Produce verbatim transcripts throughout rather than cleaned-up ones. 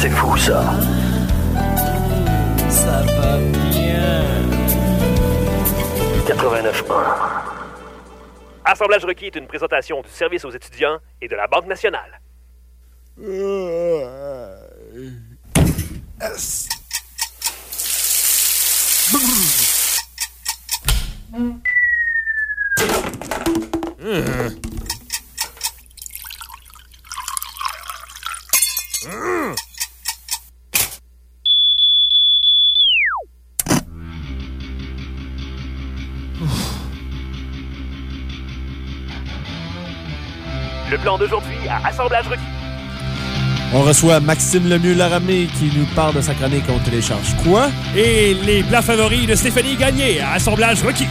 C'est fou, ça. Ça va bien. quatre-vingt-neuf un. Assemblage requis est une présentation du service aux étudiants et de la Banque nationale. Le plan d'aujourd'hui à Assemblage requis. On reçoit Maxime Lemieux-Laramé qui nous parle de sa chronique On télécharge quoi? Et les plats favoris de Stéphanie Gagné à Assemblage requis.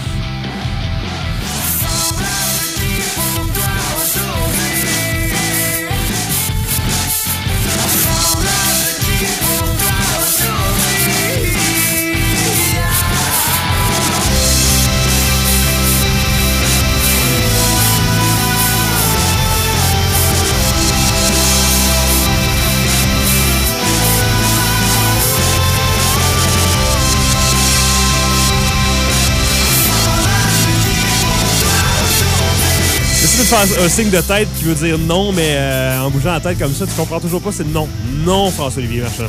Un signe de tête qui veut dire non, mais euh, en bougeant la tête comme ça, tu comprends toujours pas, c'est non. Non, François-Olivier Marchand.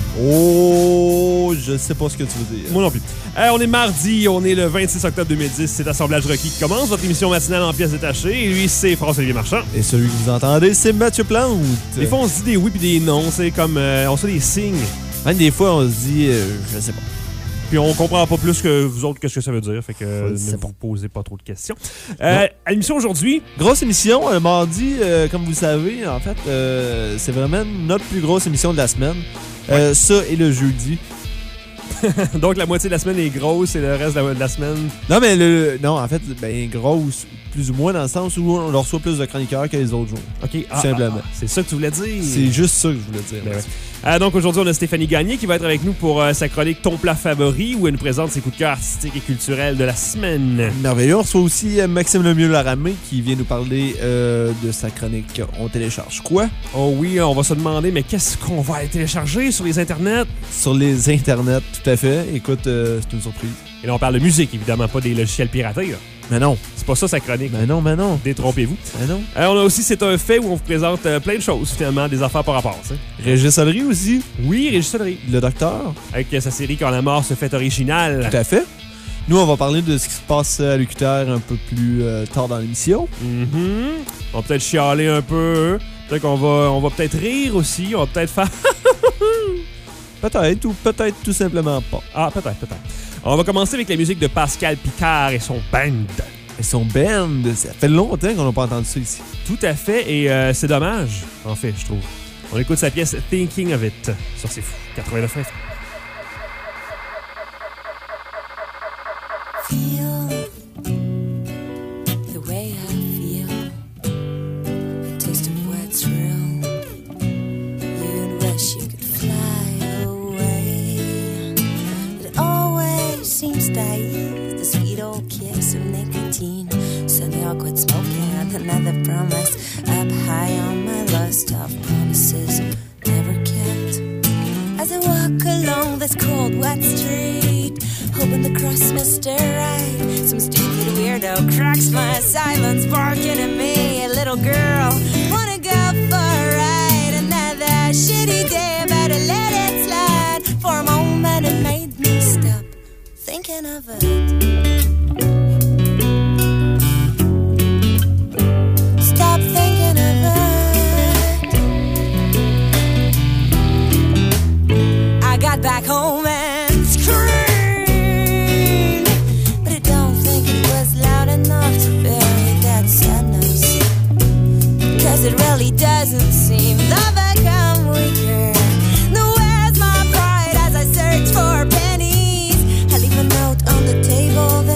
Oh, je sais pas ce que tu veux dire. Moi non plus. Euh, on est mardi, on est le vingt-six octobre deux mille dix, c'est Assemblage requis qui commence, votre émission matinale en pièces détachées, et lui, c'est François-Olivier Marchand. Et celui que vous entendez, c'est Mathieu Plante. Des fois, on se dit des oui puis des non, c'est comme, euh, on se fait des signes. Même des fois, on se dit, euh, je sais pas. Puis on comprend pas plus que vous autres qu'est-ce que ça veut dire, fait que euh, ne vous posez pas trop de questions. Euh, à l'émission aujourd'hui, grosse émission, euh, mardi, euh, comme vous le savez, en fait, euh, c'est vraiment notre plus grosse émission de la semaine. Euh, ouais. Ça et le jeudi. Donc la moitié de la semaine est grosse et le reste de la, de la semaine... Non, mais le, non, en fait, ben grosse, plus ou moins dans le sens où on reçoit plus de chroniqueurs que les autres jours. OK, tout ah, simplement. Ah, ah, c'est ça que tu voulais dire? C'est juste ça que je voulais dire. Ben ouais. Euh, donc aujourd'hui, on a Stéphanie Gagné qui va être avec nous pour euh, sa chronique Ton plat favori où elle nous présente ses coups de cœur artistiques et culturels de la semaine. Merveilleux. On reçoit aussi euh, Maxime Lemieux-Laramé qui vient nous parler euh, de sa chronique On télécharge quoi? Oh oui, on va se demander, mais qu'est-ce qu'on va aller télécharger sur les internets? Sur les internets, tout à fait. Écoute, euh, c'est une surprise. Et là, on parle de musique, évidemment, pas des logiciels piratés. Là. Mais non. C'est pas ça sa chronique. Mais non, mais non. Détrompez-vous. Mais non. Euh, on a aussi C'est un fait où on vous présente euh, plein de choses, finalement, des affaires par rapport. T'sais. Régis Solery aussi. Oui, Régis Solery. Le docteur. Avec euh, sa série Quand la mort se fait originale. Tout à fait. Nous, on va parler de ce qui se passe à l'U Q T R un peu plus euh, tard dans l'émission. Mm-hmm. On va peut-être chialer un peu. Peut-être qu'on va, on va peut-être rire aussi. On va peut-être faire... peut-être ou peut-être tout simplement pas. Ah, peut-être, peut-être. On va commencer avec la musique de Pascal Picard et son band. Et son band, ça fait longtemps qu'on n'a pas entendu ça ici. Tout à fait, et euh, c'est dommage, en fait, je trouve. On écoute sa pièce Thinking of It sur C'est Fou, quatre-vingt-neuf F M. Feel the way I feel, a taste of what's real. You'd wish you could fly away. It always seems to ease the sweet old kiss of nicotine. So the awkward smoke and another promise up high on my list of promises never kept. As I walk along this cold, wet street, hoping the cross Mister Right, some stupid weirdo cracks my silence, barking at me. A little girl, wanna go for a ride? Another shitty day, better let it slide. For a moment it made me stop thinking of it. Stop thinking of it. I got back home and screamed, but I don't think it was loud enough to bury that sadness. Cause it really doesn't seem to become weaker. Now where's my pride as I search for pennies? I leave a note on the table.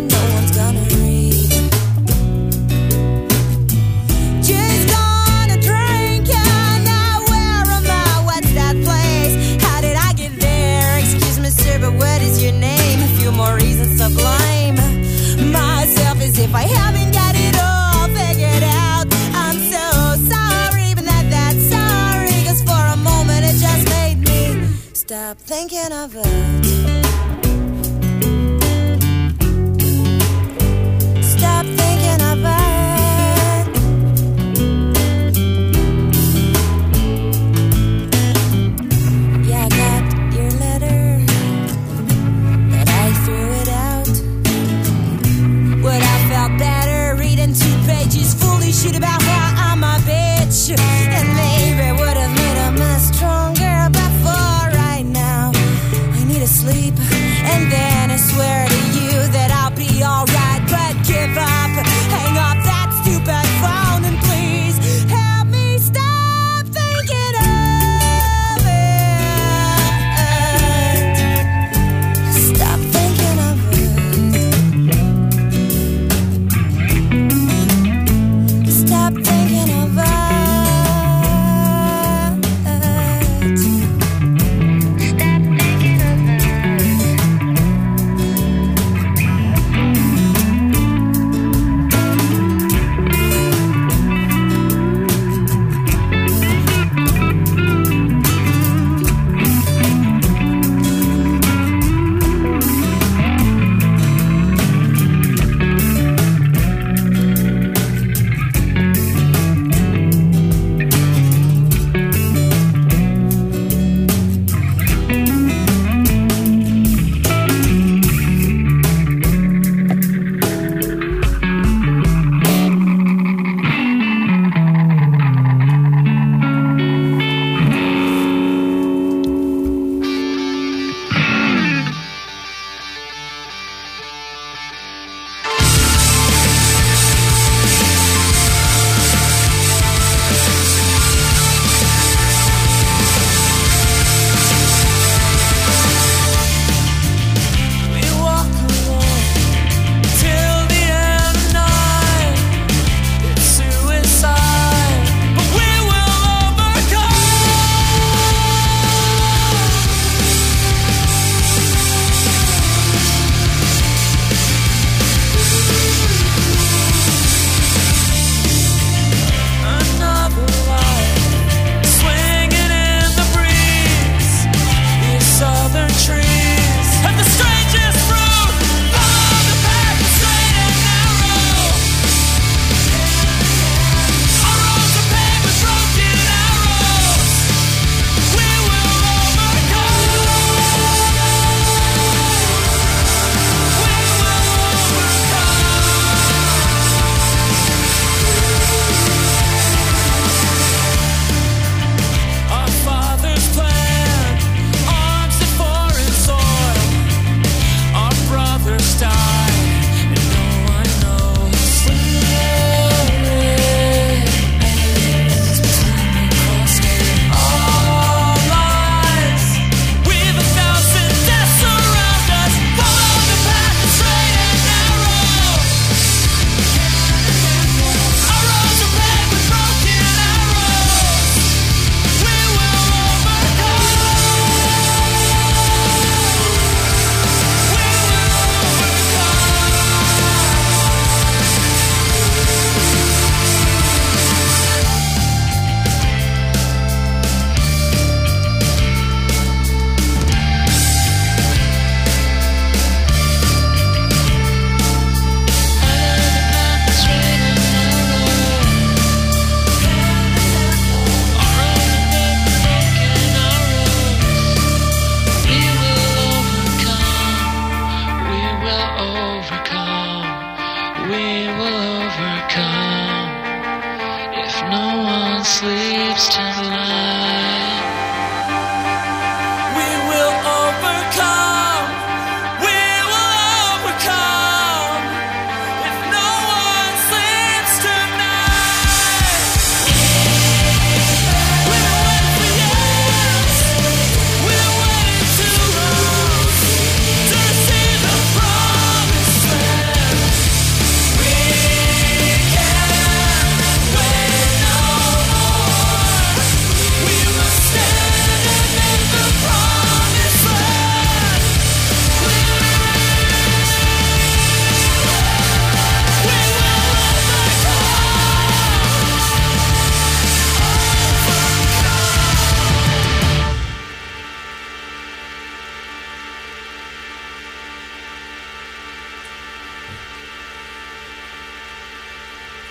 stop thinking of it. Stop thinking of it. Yeah, I got your letter, but I threw it out. Would I felt better reading two pages fully shit about how I'm a bitch, and maybe would have made a mess stronger, but for right now I need to sleep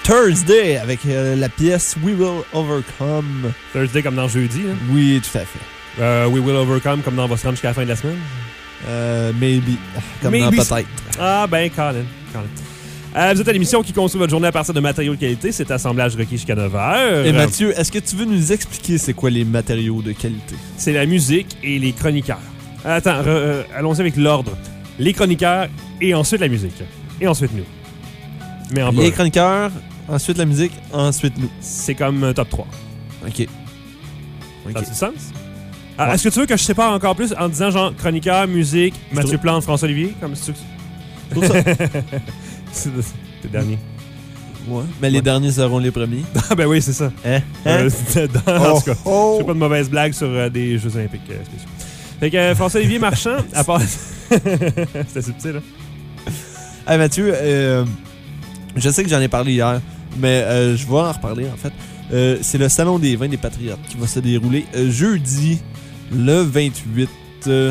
Thursday avec euh, la pièce We Will Overcome. Thursday comme dans jeudi. Hein? Oui, tout à fait. Euh, We Will Overcome comme dans On va se rendre jusqu'à la fin de la semaine. Euh, maybe. Comme Maybe. dans peut-être. Ah ben, Colin. Colin. Euh, vous êtes à l'émission qui construit votre journée à partir de matériaux de qualité. C'est Assemblage requis jusqu'à neuf heures. Et Mathieu, est-ce que tu veux nous expliquer c'est quoi les matériaux de qualité? C'est la musique et les chroniqueurs. Attends, re- euh, allons-y avec l'ordre. Les chroniqueurs et ensuite la musique. Et ensuite nous. Mais en bas. Les chroniqueurs, ensuite la musique, ensuite nous. C'est comme un top trois. OK. OK. Ça a du sens? Ah, Ouais. Est-ce que tu veux que je sépare encore plus en disant genre chroniqueur, musique, Mathieu trouve- Plante, François-Olivier? Comme si tu... Je trouve ça. C'est le c'est le dernier. Ouais. Mais les Ouais. derniers seront les premiers. Ah ben oui, c'est ça. Hein? Euh, dans- en Oh, tout cas. oh. Je fais pas de mauvaises blagues sur euh, des Jeux olympiques euh, spéciaux. Fait que euh, François-Olivier Marchand, à part... C'était subtil, là. Hey Mathieu, euh, je sais que j'en ai parlé hier, mais euh, je vais en reparler en fait. Euh, c'est le Salon des vins des Patriotes qui va se dérouler euh, jeudi, le vingt-huit euh,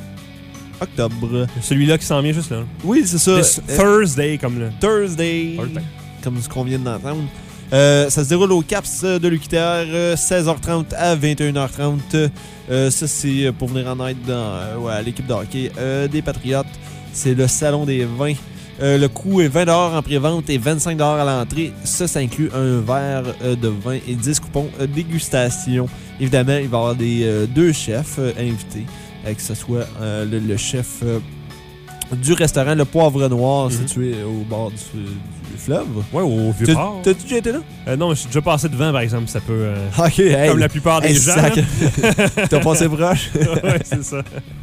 octobre. Celui-là qui s'en vient juste là. Oui, c'est ça. This Euh, Thursday, comme le... Thursday, Thursday. comme ce qu'on vient d'entendre. Euh, ça se déroule au CAPS de l'U Q T R, euh, seize heures trente à vingt et une heures trente. Euh, ça, c'est pour venir en aide dans, euh, ouais, à l'équipe de hockey euh, des Patriotes. C'est le Salon des vins. Euh, le coût est vingt dollars en pré-vente et vingt-cinq dollars à l'entrée. Ça, ça inclut un verre euh, de vin et dix coupons euh, dégustation. Évidemment, il va y avoir des, euh, deux chefs euh, invités, euh, que ce soit euh, le, le chef euh, du restaurant Le Poivre Noir, Mhm. situé au bord du, du fleuve. Ouais, au T'as- Vieux-Port. T'as-tu déjà été là? Euh, non, je suis déjà passé devant, par exemple, ça peut... euh, Ok, hey. Comme la plupart des Hey, gens. sac. là. T'as passé proche? Ouais, c'est ça.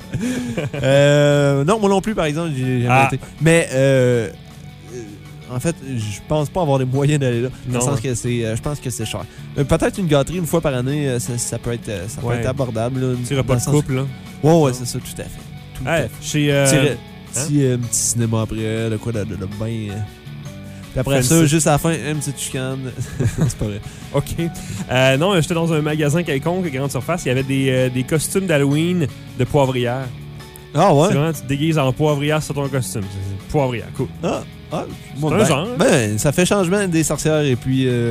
Euh, non, moi non plus, par exemple, j'ai jamais Ah. été. Mais, euh, euh, en fait, je pense pas avoir les moyens d'aller là. Dans Non, le sens ouais. que c'est, euh, je pense que c'est cher. Euh, peut-être une gâterie une fois par année, euh, ça, ça peut être, euh, ça peut Ouais. être abordable. Là, Petit dans repas le de sens- couple, là. Ouais, ouais, c'est ça, tout à fait. Tout à Hey, fait. chez... euh, Petit, hein? petit, euh, petit cinéma après, de quoi, de, de, de bain. euh. Puis après Fancy. ça, juste à la fin, une petite chicane. C'est pas vrai. OK. Euh, non, j'étais dans un magasin quelconque, grande surface. Il y avait des, euh, des costumes d'Halloween de poivrière. Ah ouais? C'est vraiment, tu te déguises en poivrière sur ton costume. C'est- c'est Poivrière, cool. Ah, ah, bon, un ben, genre. Ben, ça fait changement des sorcières et puis euh,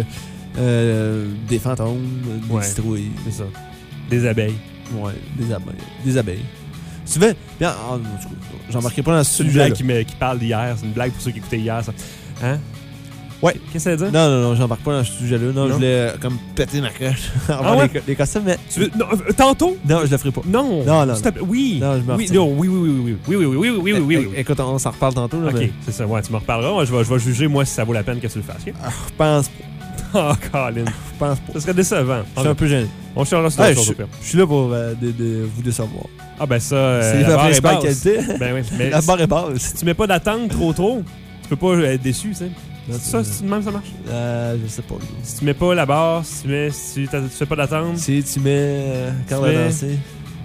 euh, des fantômes, des Ouais. citrouilles. C'est ça. Des abeilles. Ouais, des abeilles. Des abeilles. Souvent, bien, ah, en tout cas, j'en marquerai pas dans ce C'est une sujet. blague qui, me, qui parle d'hier. C'est une blague pour ceux qui écoutaient hier, ça. Hein? Ouais. Qu'est-ce que ça veut dire? Non, non, non, j'embarque pas dans ce sujet-là. Non, Non? je voulais euh, comme péter ma coche avant Ah ouais? les, co- les costumes, mais Tu veux- non, euh, tantôt? non, je le ferai pas. Non. Non, non, S'il te plaît. Oui. Non, je me oui, retiens. non, oui, oui, oui, oui, oui, oui, oui, oui, oui, oui, oui, oui, oui. É- Écoute, on s'en reparle tantôt. Là, OK, mais c'est ça. Ouais, tu me reparleras. Moi, je vais, je vais juger, moi, si ça vaut la peine que tu le fasses. OK? ah, je pense pas. Oh, Colin. Je pense pas. Ça serait décevant. Je suis un peu gêné. On cherchera sur Hey, autre chose je, au pire. je suis là pour euh, de, de vous décevoir. Ah, ben ça, euh, C'est la la barre est principale basse. qualité. Ben oui. Mais La si barre est basse. si tu mets pas d'attente trop trop, tu peux pas être déçu, tu sais. Non, C'est ça, c'est de même ça marche. Euh, je sais pas. Si tu mets pas la barre, si tu mets, si tu, t'as- tu fais pas d'attente, Si tu mets euh, Carl Tu à mets- danser,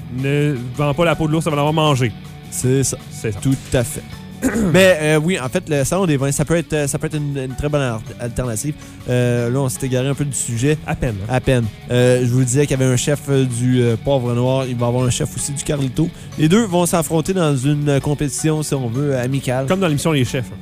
ne vends pas la peau de l'ours, ça va l'avoir mangé. c'est ça. C'est ça. Tout à fait. Mais euh, oui, en fait, le salon des vins, ça peut être, euh, ça peut être une, une très bonne al- alternative. Euh, là, on s'est égaré un peu du sujet. À peine. hein. À peine. Euh, je vous disais qu'il y avait un chef euh, du euh, Poivre Noir. Il va y avoir un chef aussi du Carlito. Les deux vont s'affronter dans une euh, compétition, si on veut, euh, amicale. Comme dans l'émission Les Chefs. hein.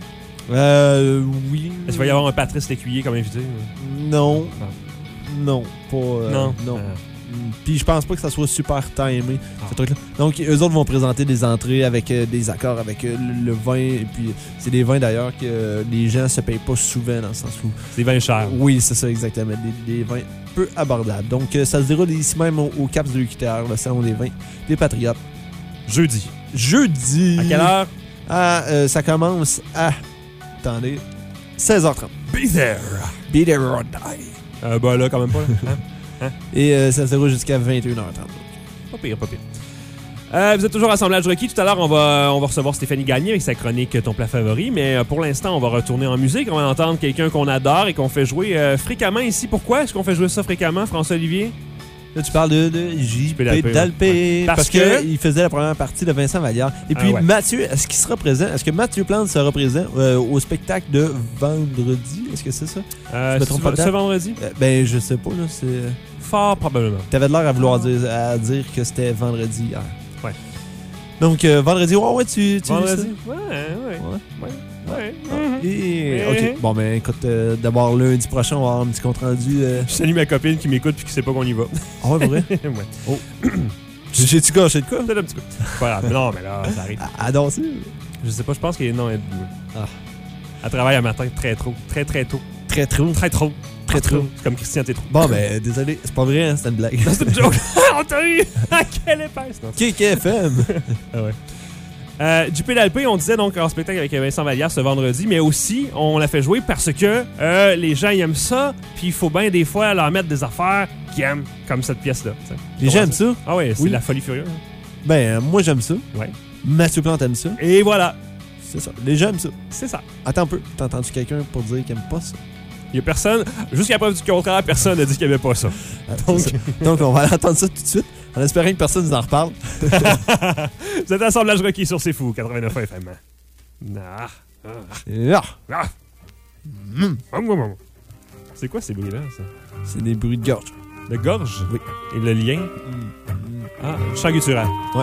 Euh, oui. Est-ce qu'il va y avoir un Patrice Lécuyer comme invité? euh? Non. Ah. Non. Pas. euh, non. Non. Ah. Puis je pense pas que ça soit super timé, Ah. ce truc-là. Donc, eux autres vont présenter des entrées avec euh, des accords avec euh, le, le vin. Et puis, c'est des vins d'ailleurs que euh, les gens se payent pas souvent dans le sens où. C'est vin cher. Oui, c'est ça, exactement. Des, des vins peu abordables. Donc, euh, ça se déroule ici même au, au Caps de l'U Q T R, le salon des vins des Patriotes. Jeudi. Jeudi. À quelle heure? Ah, euh, ça commence à. Attendez. seize heures trente. Be there. Be there or die. Euh, bah là, quand même pas. Là. Hein? Et euh, ça se déroule jusqu'à vingt et une heures trente. Pas pire, pas pire. Euh, vous êtes toujours à Assemblage requis. Tout à l'heure, on va, on va recevoir Stéphanie Gagné avec sa chronique Ton plat favori. Mais euh, pour l'instant, on va retourner en musique. On va entendre quelqu'un qu'on adore et qu'on fait jouer euh, fréquemment ici. Pourquoi est-ce qu'on fait jouer ça fréquemment, François-Olivier? Là, tu parles de, de J P Dalpé, Dalpé. ouais. Parce, Parce que, que- il faisait la première partie de Vincent Vallière. Et puis, Ah ouais. Mathieu, est-ce qu'il sera présent? Est-ce que Mathieu Plante sera présent euh, au spectacle de vendredi? Est-ce que c'est ça? Euh, Je me ce, trompe pas de ce date? vendredi? Euh, ben, je sais pas, là. C'est... Fort probablement. T'avais de l'air à vouloir dire, à dire que c'était vendredi hier. Ouais. Donc, euh, vendredi, ouais, ouais, tu, tu Vendredi? ça? Ouais, ouais. Ouais. Ouais. Ouais, Ouais. Et, Mhm. ok. Bon, ben écoute, euh, d'abord lundi prochain, on va avoir un petit compte rendu. Euh... Je salue ma copine qui m'écoute puis qui sait pas qu'on y va. Ah ouais, pour vrai? ouais. Oh. J'ai-tu gâché de quoi? Peut-être un petit peu. Pas grave. Mais non, mais là, ça arrive. À, à danser? Je sais pas, je pense qu'elle non, elle, Ah. elle travaille à matin très trop. Très, très tôt. Très trop. Très trop. Très trop. C'est comme Christian Tétro. Bon, ben désolé, c'est pas vrai, hein, c'était une blague. C'est une joke. On t'a eu. Quelle épaisse. Non. K K F M. Ah ouais. Euh, du P L P, on disait donc en spectacle avec Vincent Vallière ce vendredi, mais aussi on l'a fait jouer parce que euh, les gens ils aiment ça, puis il faut bien des fois leur mettre des affaires qu'ils aiment, comme cette pièce-là. T'sais. Les gens aiment ça? Ah ouais, c'est Oui. la folie furieuse. Ben, moi j'aime ça. Ouais. Mathieu Plante aime ça. Et voilà, C'est ça. Les gens aiment ça. c'est ça. Attends un peu, t'as entendu quelqu'un pour dire qu'il aime pas ça? Il y a personne, jusqu'à preuve du contraire, personne n'a dit qu'il n'y avait pas ça. Ah, Donc- c'est ça. Donc, on va aller entendre ça tout de suite, en espérant que personne nous en reparle. Vous êtes Assemblage Rocky sur C'est Fou, quatre-vingt-neuf F M. Ah. Ah. Ah, Ah. mm, C'est quoi ces bruits-là, ça? c'est des bruits de gorge. De gorge? Oui. Et le lien? Ah, chant guttural. Ouais.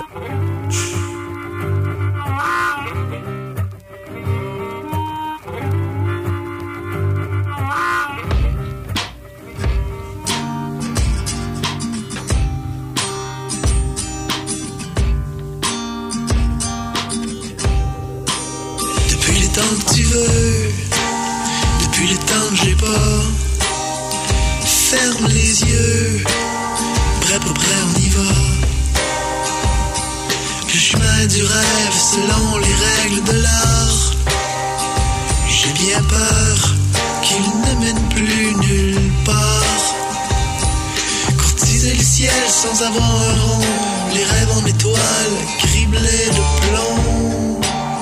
Depuis les temps que tu veux, depuis les temps que j'ai pas, ferme les yeux, prêt pas prêt on y va. Le chemin du rêve selon les règles de l'art. J'ai bien peur qu'il ne mène plus nulle part. Courtiser le ciel sans avoir un rond, les rêves en étoiles, criblés de plomb.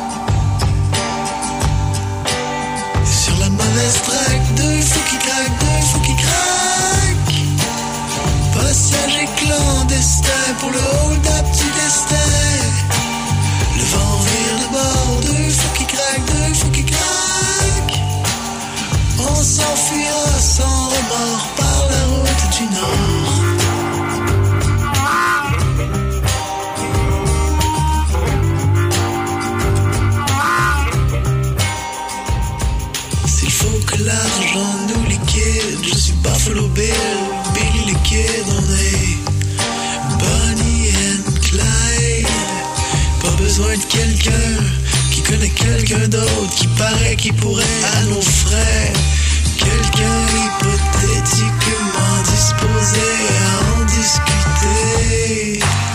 Sur la mauvaise traque, deux fous qui craquent, deux fous qui craquent. Passager clandestin pour le hold-up du destin. Le vent vire de bord, deux fous qui craquent, deux fous qui craquent. On s'enfuira sans remords par la route du Nord. S'il faut que l'argent nous liquide, je suis Buffalo Bill, Billy the Kid, on est Bonnie and Clyde. Pas besoin de quelqu'un qui connaît quelqu'un d'autre, qui paraît qui pourrait à nos frais. Quelqu'un hypothétiquement disposé à en discuter.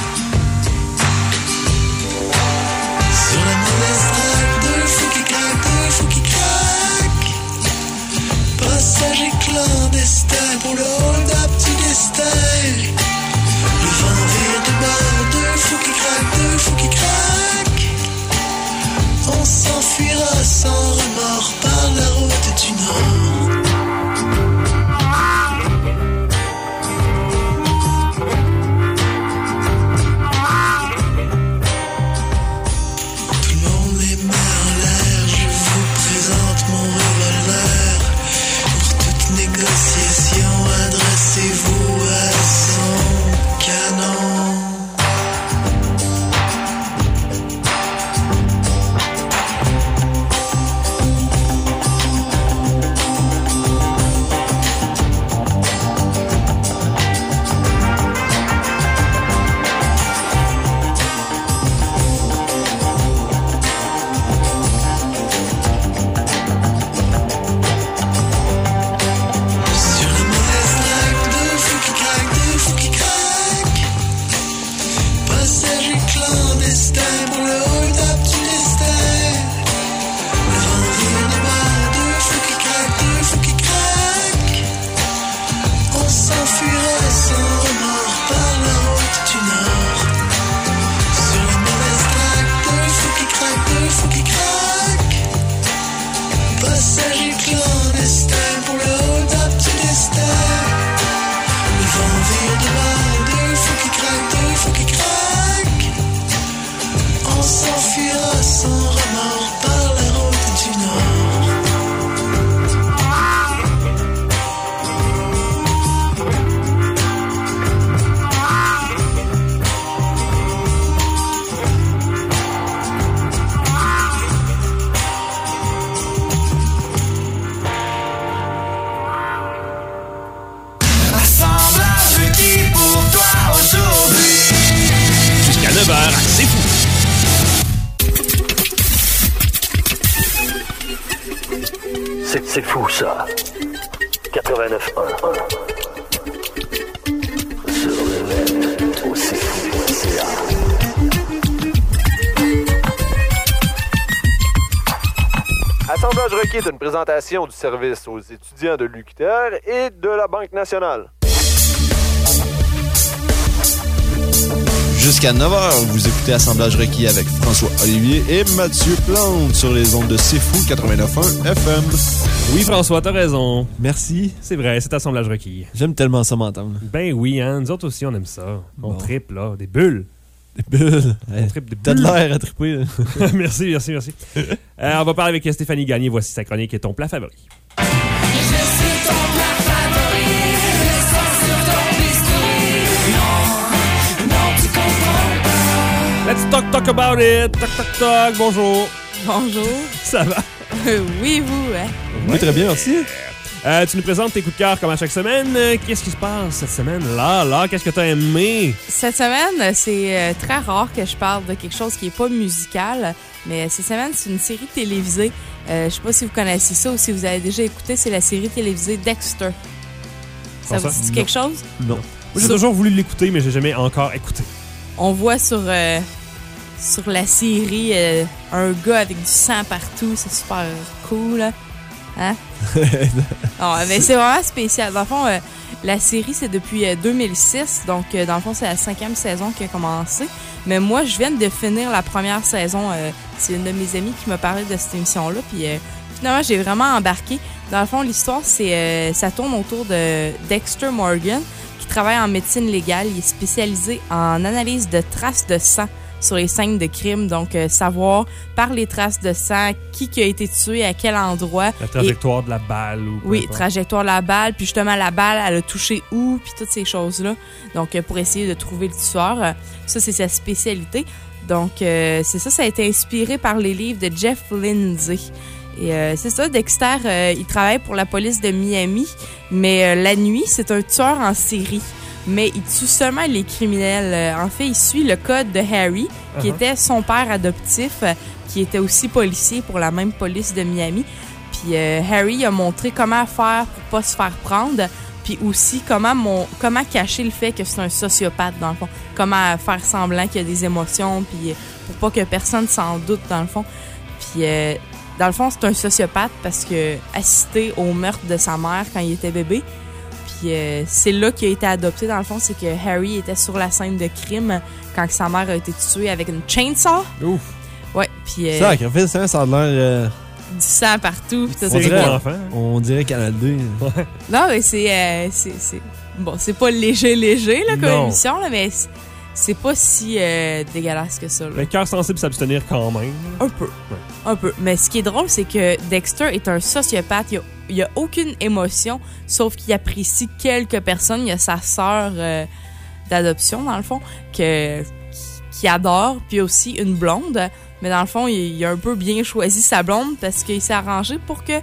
Sur la mauvaise traque, deux fous qui craquent, deux fous qui craquent. Passager clandestin pour le hold-up du destin. Le vent vire de bord, deux fous qui craquent, deux fous qui craquent. On s'enfuira sans remords par la route du Nord. Tout le monde les met en l'air, je vous présente mon revolver. Pour toute négociation, adressez-vous à son canon. Sur la mauvaise traque, deux fous qui craquent, deux fous qui craquent. Passager clandestin pour le hold-up du destin. Le vent vire de bord, deux fous qui craquent, deux fous qui craquent. On s'enfuira sans remords par la route du Nord. Sur la mauvaise traque, deux fous qui craquent, deux fous qui craquent. Passager clandestin pour le hold-up du destin. Le vent vire de bord, deux fous qui craquent, deux fous qui craquent. On C'est fou ça. quatre-vingt-neuf un. Sur le net, au c'est fou point c a. Assemblage requis est une présentation du service aux étudiants de l'U Q T R et de la Banque nationale. Jusqu'à neuf heures, vous écoutez Assemblage requis avec François Olivier et Mathieu Plante sur les ondes de C'est Fou quatre-vingt-neuf point un F M. Oui, François, t'as raison. Merci. C'est vrai, c'est assemblage requis. J'aime tellement ça m'entendre. Ben oui, hein, nous autres aussi, on aime ça. On Bon. tripe, là, des bulles. Des bulles. On Hey, tripe des T'as de bulles. l'air à triper. là. Merci, merci, merci. Euh, on va parler avec Stéphanie Gagné. Voici sa chronique et ton plat favori. Let's talk, talk about it. Toc, toc, toc. Bonjour. Bonjour. Ça va? Euh, oui, vous, hein? Oui, très bien, merci. Euh, tu nous présentes tes coups de cœur comme à chaque semaine. Euh, Qu'est-ce qui se passe cette semaine? Là, là, qu'est-ce que t'as aimé? Cette semaine, c'est euh, très rare que je parle de quelque chose qui n'est pas musical, mais cette semaine, c'est une série télévisée. Euh, je sais pas si vous connaissez ça ou si vous avez déjà écouté, c'est la série télévisée Dexter. Ça Comment vous ça? dit Non. quelque chose? Non. Moi, j'ai Sur- toujours voulu l'écouter, mais j'ai jamais encore écouté. On voit sur, euh, sur la série euh, un gars avec du sang partout, c'est super cool, là. Hein? Non, mais c'est vraiment spécial. Dans le fond, euh, la série, c'est depuis euh, deux mille six, donc euh, dans le fond, c'est la cinquième saison qui a commencé. Mais moi, je viens de finir la première saison. Euh, c'est une de mes amies qui m'a parlé de cette émission-là, puis euh, finalement, j'ai vraiment embarqué. Dans le fond, l'histoire, c'est euh, ça tourne autour de Dexter Morgan, qui travaille en médecine légale. Il est spécialisé en analyse de traces de sang sur les scènes de crime. Donc, euh, savoir par les traces de sang qui, qui a été tué, à quel endroit. La trajectoire de la balle ou peu Oui, importe. trajectoire de la balle, puis justement la balle, elle a touché où, puis toutes ces choses-là. Donc, euh, pour essayer de trouver le tueur, euh, ça, c'est sa spécialité. Donc, euh, c'est ça, ça a été inspiré par les livres de Jeff Lindsay. Et euh, c'est ça, Dexter, euh, il travaille pour la police de Miami, mais euh, la nuit, c'est un tueur en série. Mais il tue seulement les criminels. Euh, en fait, il suit le code de Harry, qui Uh-huh. était son père adoptif, euh, qui était aussi policier pour la même police de Miami. Puis euh, Harry a montré comment faire pour pas se faire prendre, puis aussi comment mon, comment cacher le fait que c'est un sociopathe, dans le fond. Comment faire semblant qu'il y a des émotions, puis euh, pour pas que personne s'en doute, dans le fond. Puis euh, dans le fond, c'est un sociopathe parce que assisté au meurtre de sa mère quand il était bébé. Puis euh, c'est là qu'il a été adopté, dans le fond, c'est que Harry était sur la scène de crime quand sa mère a été tuée avec une chainsaw. Ouf. Ouais, puis euh, Sacrifice, hein, ça a l'air... euh, du sang partout. Puis tout On ça. C'est dirait- pour enfants. on dirait Canal D. Non, mais c'est, euh, c'est, c'est... Bon, c'est pas léger, léger, là, comme Non. émission, là, mais c'est, c'est pas si euh, dégueulasse que ça, là. Le cœur sensible s'abstenir quand même. Un peu. Un peu. Mais ce qui est drôle, c'est que Dexter est un sociopathe. Il a, il a aucune émotion, sauf qu'il apprécie quelques personnes. Il y a sa sœur euh, d'adoption, dans le fond, que, qui, qui adore, puis aussi une blonde. Mais dans le fond, il, il a un peu bien choisi sa blonde parce qu'il s'est arrangé pour que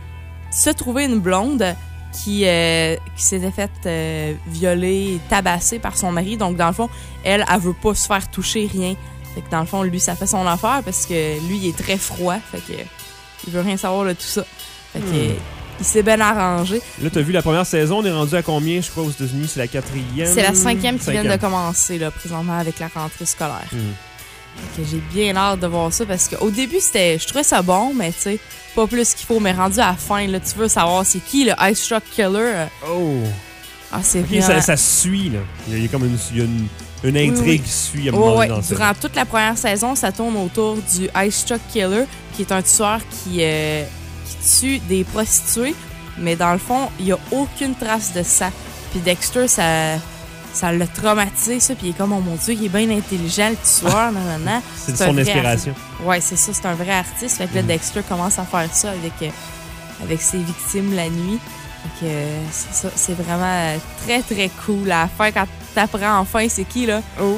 se trouver une blonde qui, euh, qui s'était faite euh, violer et tabasser par son mari. Donc, dans le fond, elle, elle veut pas se faire toucher, rien. Fait que dans le fond, lui, ça fait son affaire parce que lui, il est très froid. Fait que il veut rien savoir de tout ça. Fait que Hmm. il s'est bien arrangé. Là, t'as vu la première saison, on est rendu à combien, je crois, aux États-Unis? C'est la quatrième? C'est la cinquième qui vient de Cinquième. commencer, là, présentement, avec la rentrée scolaire. Hmm. Fait que j'ai bien hâte de voir ça parce qu'au début, c'était, je trouvais ça bon, mais tu sais, pas plus qu'il faut. Mais rendu à la fin, là, tu veux savoir c'est qui le Ice Truck Killer. Oh! Ah, c'est Ok, vraiment... ça, ça suit, là. Il y a, il y a comme une, il y a une, une intrigue oui. qui suit à un Ouais, moment ouais. donné dans ça. Durant toute la première saison, ça tourne autour du Ice Truck Killer, qui est un tueur qui, euh, qui tue des prostituées, mais dans le fond, il n'y a aucune trace de sang. Puis Dexter, ça ça l'a traumatisé, ça, puis il est comme, oh mon Dieu, il est bien intelligent, le tueur, nanana. C'est un son vrai inspiration. artiste. Ouais, c'est ça, c'est un vrai artiste. Fait que là, Mm. Dexter commence à faire ça avec, euh, avec ses victimes la nuit. Fait que euh, c'est ça, c'est vraiment euh, très, très cool. À la fin, quand t'apprends enfin c'est qui, là. Oh!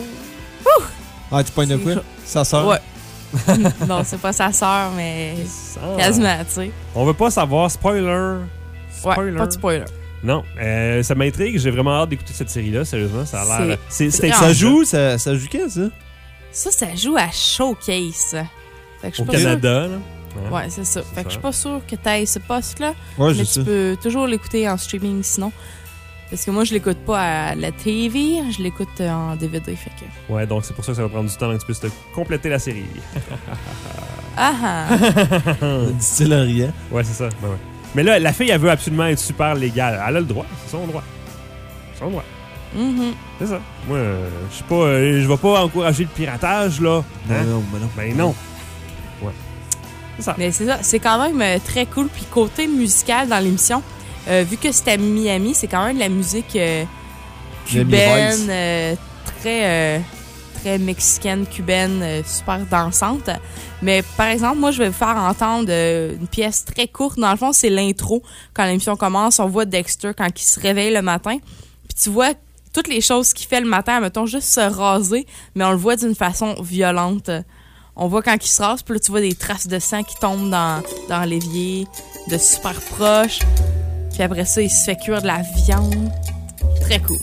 Ah, tu pognes de quoi? Ça sort. Ouais. Non, c'est pas sa sœur, mais Ah. quasiment, tu sais. On veut pas savoir. Spoiler. Ouais, Spoiler. pas de spoiler. Non, euh, ça m'intrigue. J'ai vraiment hâte d'écouter cette série-là, sérieusement. Ça a l'air. C'est- C'est c'est c'est grand. Ça joue, ça, ça joue quand, ça? Ça, ça joue à Showcase. Fait que je suis au pas sûre- Canada, là. Hein? Ouais, c'est ça. Fait que ça. je suis pas sûre que t'ailles ce poste-là, Ouais, mais c'est tu ça. peux toujours l'écouter en streaming sinon. Parce que moi, je l'écoute pas à la T V, je l'écoute euh, en D V D. Fait que... Ouais, donc c'est pour ça que ça va prendre du temps avant que tu puisses te compléter la série. Ah ah! Du style en riant. Ouais, c'est ça. Ben ouais. Mais là, la fille, elle veut absolument être super légale. Elle a le droit. C'est son droit. C'est son droit. Mhm. C'est ça. Moi, euh, je suis pas... euh, je vais pas encourager le piratage, là. Non, Hein? non, mais non. Ben non. Ouais. C'est ça. Mais c'est ça, c'est quand même euh, très cool. Puis côté musical dans l'émission, euh, vu que c'était à Miami, c'est quand même de la musique euh, Miami cubaine, Vice. euh, très, euh, très mexicaine, cubaine, euh, super dansante. Mais par exemple, moi, je vais vous faire entendre euh, une pièce très courte. Dans le fond, c'est l'intro. Quand l'émission commence, on voit Dexter quand il se réveille le matin. Puis tu vois toutes les choses qu'il fait le matin, mettons juste se raser, mais on le voit d'une façon violente. On voit quand il se rase, puis là, tu vois des traces de sang qui tombent dans, dans l'évier, de super proche. Puis après ça, il se fait cuire de la viande. Très cool.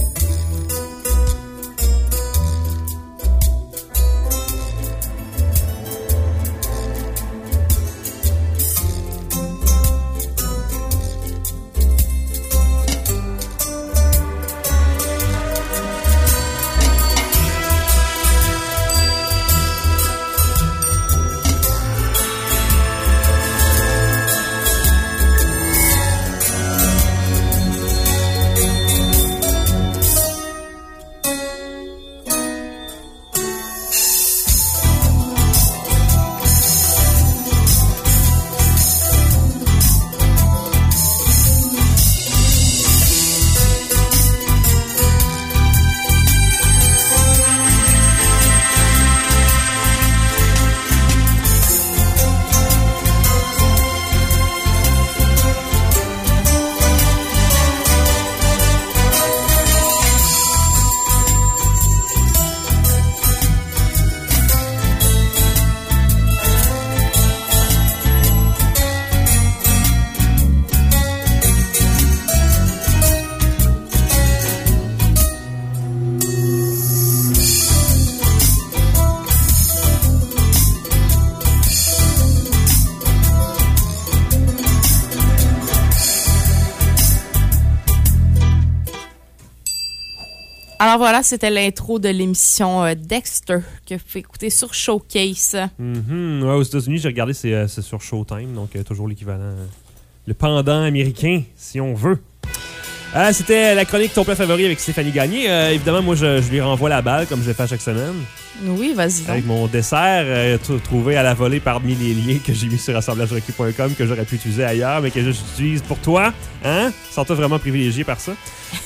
Alors voilà, c'était l'intro de l'émission euh, Dexter que vous pouvez écouter sur Showcase. Mhm. Ouais, aux États-Unis, j'ai regardé, c'est, euh, c'est sur Showtime, donc euh, toujours l'équivalent. euh, le pendant américain, si on veut. Euh, c'était la chronique Ton plat favori avec Stéphanie Gagné. Euh, évidemment, moi, je, je lui renvoie la balle, comme je le fais chaque semaine. Oui, vas-y donc. Avec mon dessert, euh, t- trouvé à la volée parmi les liens que j'ai mis sur assemblage requis point com, que j'aurais pu utiliser ailleurs, mais que j'utilise pour toi. Hein? Sens-toi vraiment privilégié par ça.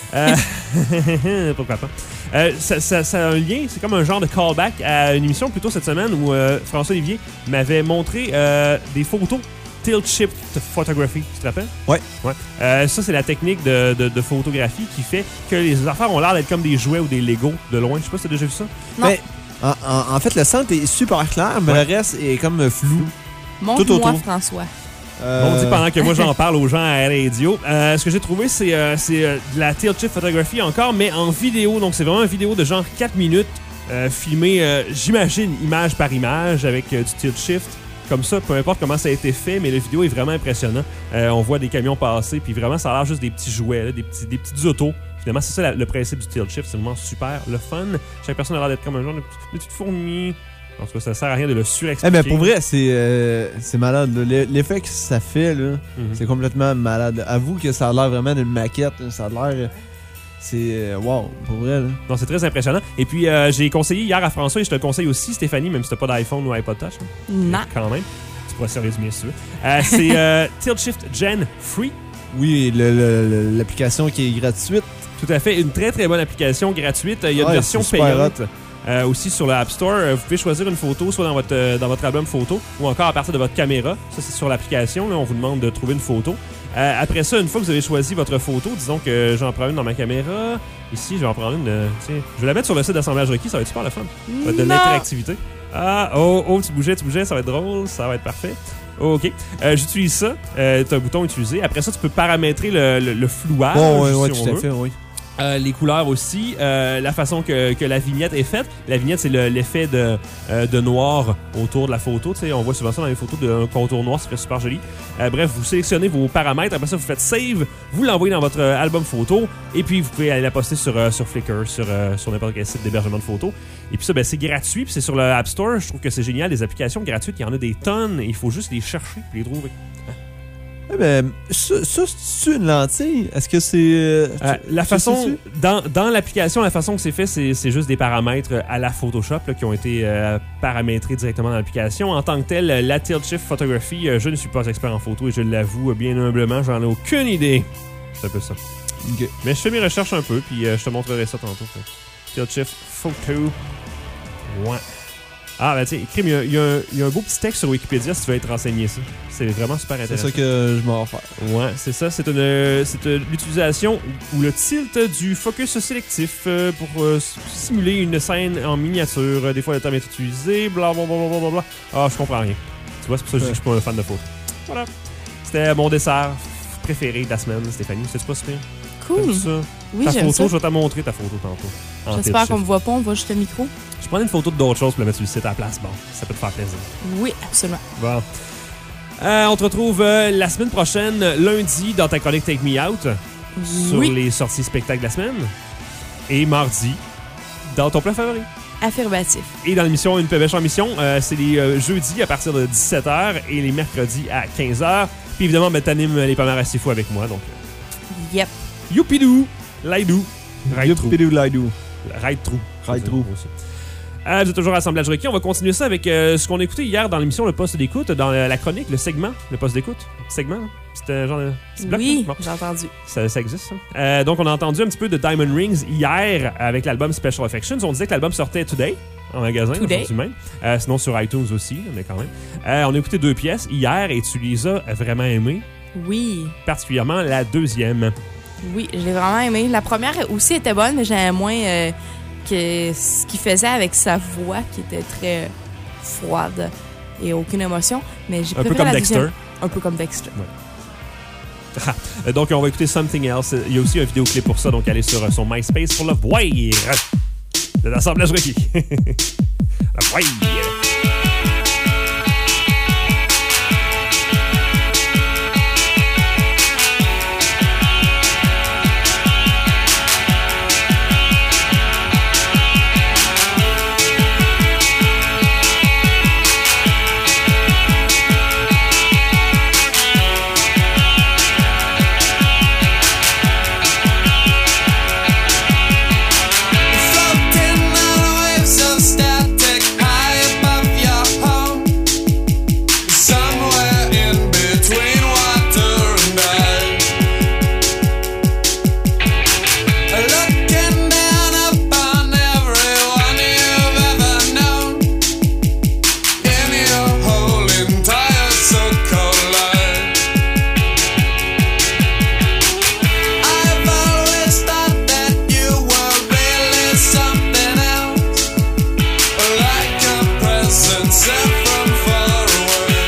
Euh, pourquoi pas? Euh, ça, ça, ça a un lien, c'est comme un genre de callback à une émission plus tôt cette semaine où euh, François Olivier m'avait montré euh, des photos tilt shift photography, tu te rappelles? Ouais. Ouais. Euh, ça, c'est la technique de, de, de photographie qui fait que les affaires ont l'air d'être comme des jouets ou des Legos de loin. Je sais pas si t'as déjà vu ça. Non. Mais, en, en- en fait, le centre est super clair, mais Ouais. le reste est comme flou. tout Montre-moi, autour. François. Euh, On dit pendant que moi j'en parle aux gens à la radio. Euh, ce que j'ai trouvé, c'est, euh, c'est euh, de la tilt shift photography encore, mais en vidéo. Donc c'est vraiment une vidéo de genre quatre minutes, euh, filmée, euh, j'imagine, image par image, avec euh, du tilt shift. Comme ça, peu importe comment ça a été fait, mais la vidéo est vraiment impressionnant. Euh, on voit des camions passer, puis vraiment, ça a l'air juste des petits jouets, là, des, petits, des petites autos. Finalement, c'est ça la- le principe du tilt shift. C'est vraiment super, le fun. Chaque personne a l'air d'être comme un genre de, petite- de petite fourmi. En tout cas, ça sert à rien de le Eh surexpliquer. ben pour vrai, c'est euh, c'est malade. là. L'e- L'effet que ça fait, là, Mhm. c'est complètement malade. Avoue que ça a l'air vraiment d'une maquette. là. Ça a l'air... euh, C'est... euh, wow, pour vrai. Là. Non, c'est très impressionnant. Et puis, euh, j'ai conseillé hier à François, et je te le conseille aussi, Stéphanie, même si t'as pas d'iPhone ou iPod Touch. hein. Non. Quand même. Tu pourras servir du mien si tu veux. Euh, c'est euh, Tilt Shift Gen Free. Oui, le- le- le- l'application qui est gratuite. Tout à fait. Une très, très bonne application gratuite. Il y a une Ouais, version c'est super payante. Euh, aussi sur le App Store, Euh, vous pouvez choisir une photo soit dans votre, euh, dans votre album photo ou encore à partir de votre caméra. Ça, c'est sur l'application. Là, on vous demande de trouver une photo. Euh, après ça, une fois que vous avez choisi votre photo, disons que j'en prends une dans ma caméra. Ici, je vais en prendre une. euh, tiens, je vais la mettre sur le site d'assemblage requis. Ça va être super le fun. Ça va être de Non. l'interactivité. Ah, oh, oh, tu bougeais, tu bougeais. Ça va être drôle. Ça va être parfait. Oh, OK. Euh, J'utilise ça. Euh, tu as un bouton utilisé. Après ça, tu peux paramétrer le, le, le flouage. Oh, ouais, ouais, si on tout à veut. fait, oui. Euh, les couleurs aussi, euh, la façon que, que la vignette est faite. La vignette, c'est le, l'effet de, euh, de noir autour de la photo. T'sais, on voit souvent ça dans les photos d'un contour noir, ça fait super joli. Euh, bref, vous sélectionnez vos paramètres, après ça, vous faites save, vous l'envoyez dans votre euh, album photo, et puis vous pouvez aller la poster sur, euh, sur Flickr, sur, euh, sur n'importe quel site d'hébergement de photos. Et puis ça, ben, c'est gratuit, puis c'est sur le App Store. Je trouve que c'est génial, les applications gratuites, il y en a des tonnes, et il faut juste les chercher, les trouver. Eh ben, ça, ça c'est une lentille. Est-ce que c'est. Euh, Euh, la tu façon, sais-tu? dans, dans l'application, la façon que c'est fait, c'est, c'est juste des paramètres à la Photoshop là, qui ont été euh, paramétrés directement dans l'application. En tant que tel, la Tilt Shift Photography, euh, je ne suis pas expert en photo et je l'avoue bien humblement, j'en ai aucune idée. C'est un peu ça. Ok. Mais je fais mes recherches un peu, puis euh, je te montrerai ça tantôt. Fait. Tilt Shift Photo. Ouais. Ah, ben tu sais, il y, a- il y a un- il y a un beau petit texte sur Wikipédia si tu veux être renseigné ça. C'est vraiment super C'est intéressant. ça que je m'en vais faire. Ouais, c'est ça. C'est une, c'est euh, l'utilisation ou le tilt du focus sélectif euh, pour euh, simuler une scène en miniature. Euh, Des fois, le terme est utilisé. Bla bla bla bla bla bla. Ah, je comprends rien. Tu vois, c'est pour ça que je dis que je suis pas un fan de photo. Voilà. C'était mon dessert préféré de la semaine, Stéphanie. C'est pas super. Cool. T'aimes ça? Oui, ta j'aime photo, ça. je vais t'en montrer ta photo tantôt. En J'espère tilt qu'on me shift. voit pas, on voit juste le micro. Je prends une photo d'autres choses pour la mettre sur le site à la place. Bon, ça peut te faire plaisir. Oui, absolument. Bon. Euh, on te retrouve euh, la semaine prochaine, lundi, dans ta chronique Take Me Out, sur Oui, les sorties spectacles de la semaine. Et mardi, dans ton plat favori. affirmatif. Et dans l'émission Une pêche en mission, euh, c'est les euh, jeudis à partir de dix-sept heures et les mercredis à quinze heures. Puis évidemment, ben, t'animes les pommes assez fous avec moi. Donc, Yep. youpidou, laidou, ride trou. Youpidou laidou. Ride trou. Ride trou. Aussi. Euh, vous êtes toujours à Assemblage Requis. On va continuer ça avec euh, ce qu'on a écouté hier dans l'émission Le Poste d'écoute, dans la, la chronique, le segment, le Poste d'écoute. Segment, hein? C'était un genre de petit bloc, Oui, là? Bon. j'ai entendu. Ça, ça existe, ça. Euh, donc, on a entendu un petit peu de Diamond Rings hier avec l'album Special Affections. On disait que l'album sortait today en magasin, Today. aujourd'hui même. Euh, sinon, sur iTunes aussi, mais quand même. Euh, on a écouté deux pièces hier et tu les as vraiment aimées, Oui. particulièrement la deuxième. Oui, je l'ai vraiment aimé. La première aussi était bonne, mais j'aimais moins euh, que ce qu'il faisait avec sa voix qui était très froide et aucune émotion. Mais j'ai Un peu préféré comme la Dexter. deuxième. Un peu comme Dexter. Euh, donc, on va écouter Something Else. Il y a aussi un vidéoclip pour ça, donc allez sur euh, son MySpace pour le voir. De l'assemblage requis. Le voir. Floating on waves of static high above your home, somewhere in between water and ice. Looking down upon everyone you've ever known in your whole entire so-called life. I've always thought that you were really something else, like a presence sent from far away,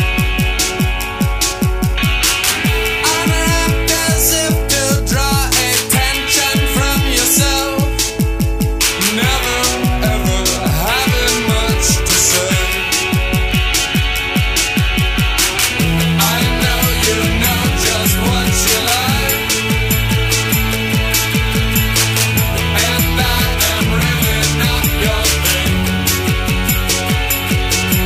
unwrapped as if to draw attention from yourself, never ever having much to say. I know you know just what you like, and I am really not your thing.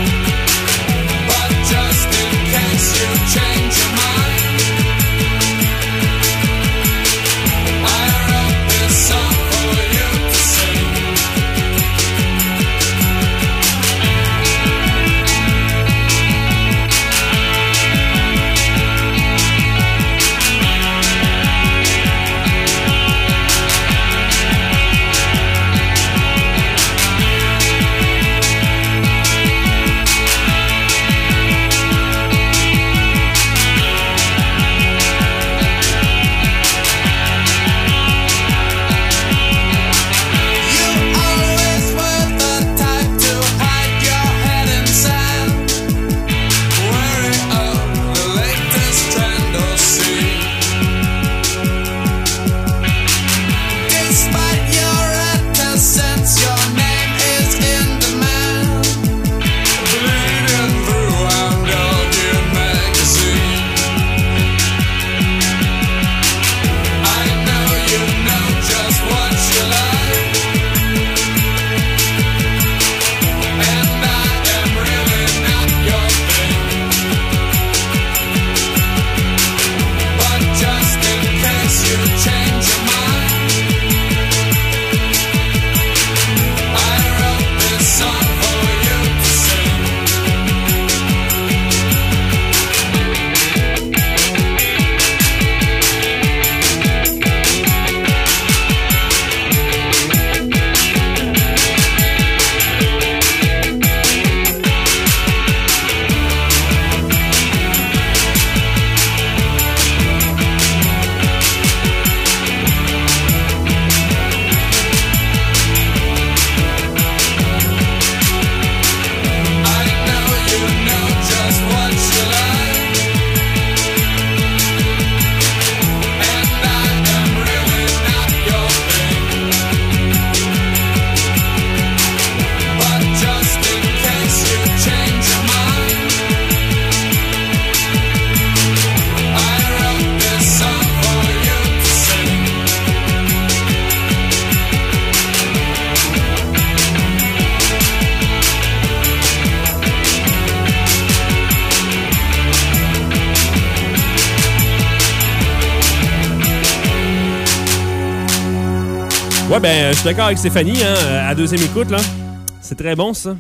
Ouais, ben, je suis d'accord avec Stéphanie, hein, à deuxième écoute, là. C'est très bon, ça.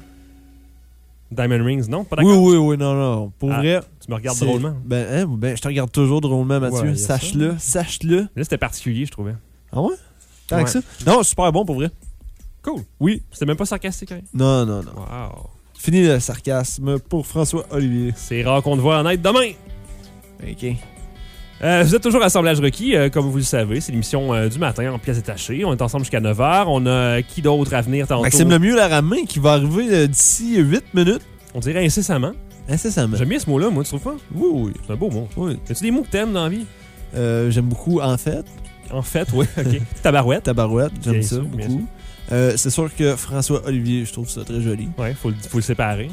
Diamond Rings, non? Pas Oui, d'accord? oui, oui, non, non. Pour Ah, vrai. Tu me regardes c'est- drôlement. Ben, hein, ben, je te regarde toujours drôlement, Mathieu. Ouais, y a ça. Sache-le, sache-le. Là, c'était particulier, je trouvais. Ah ouais? Tant Ouais. que ça? Non, super bon pour vrai. Cool. Oui. C'était même pas sarcastique, hein? Non, non, non. Wow. Fini le sarcasme pour François Olivier. C'est rare qu'on te voit en être demain. OK. Euh, vous êtes toujours à Assemblage requis, euh, comme vous le savez. C'est l'émission euh, du matin en pièces détachées. On est ensemble jusqu'à neuf heures. On a euh, qui d'autre à venir tantôt? Maxime Lemieux, la ramée, qui va arriver euh, d'ici huit minutes. On dirait incessamment. Incessamment. J'aime bien ce mot-là, moi, tu trouves pas? Oui, oui. C'est un beau mot. oui. As-tu des mots que t'aimes dans la vie? Euh, J'aime beaucoup, en fait, En fait, oui. OK. Tabarouette. Tabarouette. J'aime Bien ça sûr, bien beaucoup. Euh, C'est sûr que François Olivier, je trouve ça très joli. Ouais, faut, le- faut le séparer.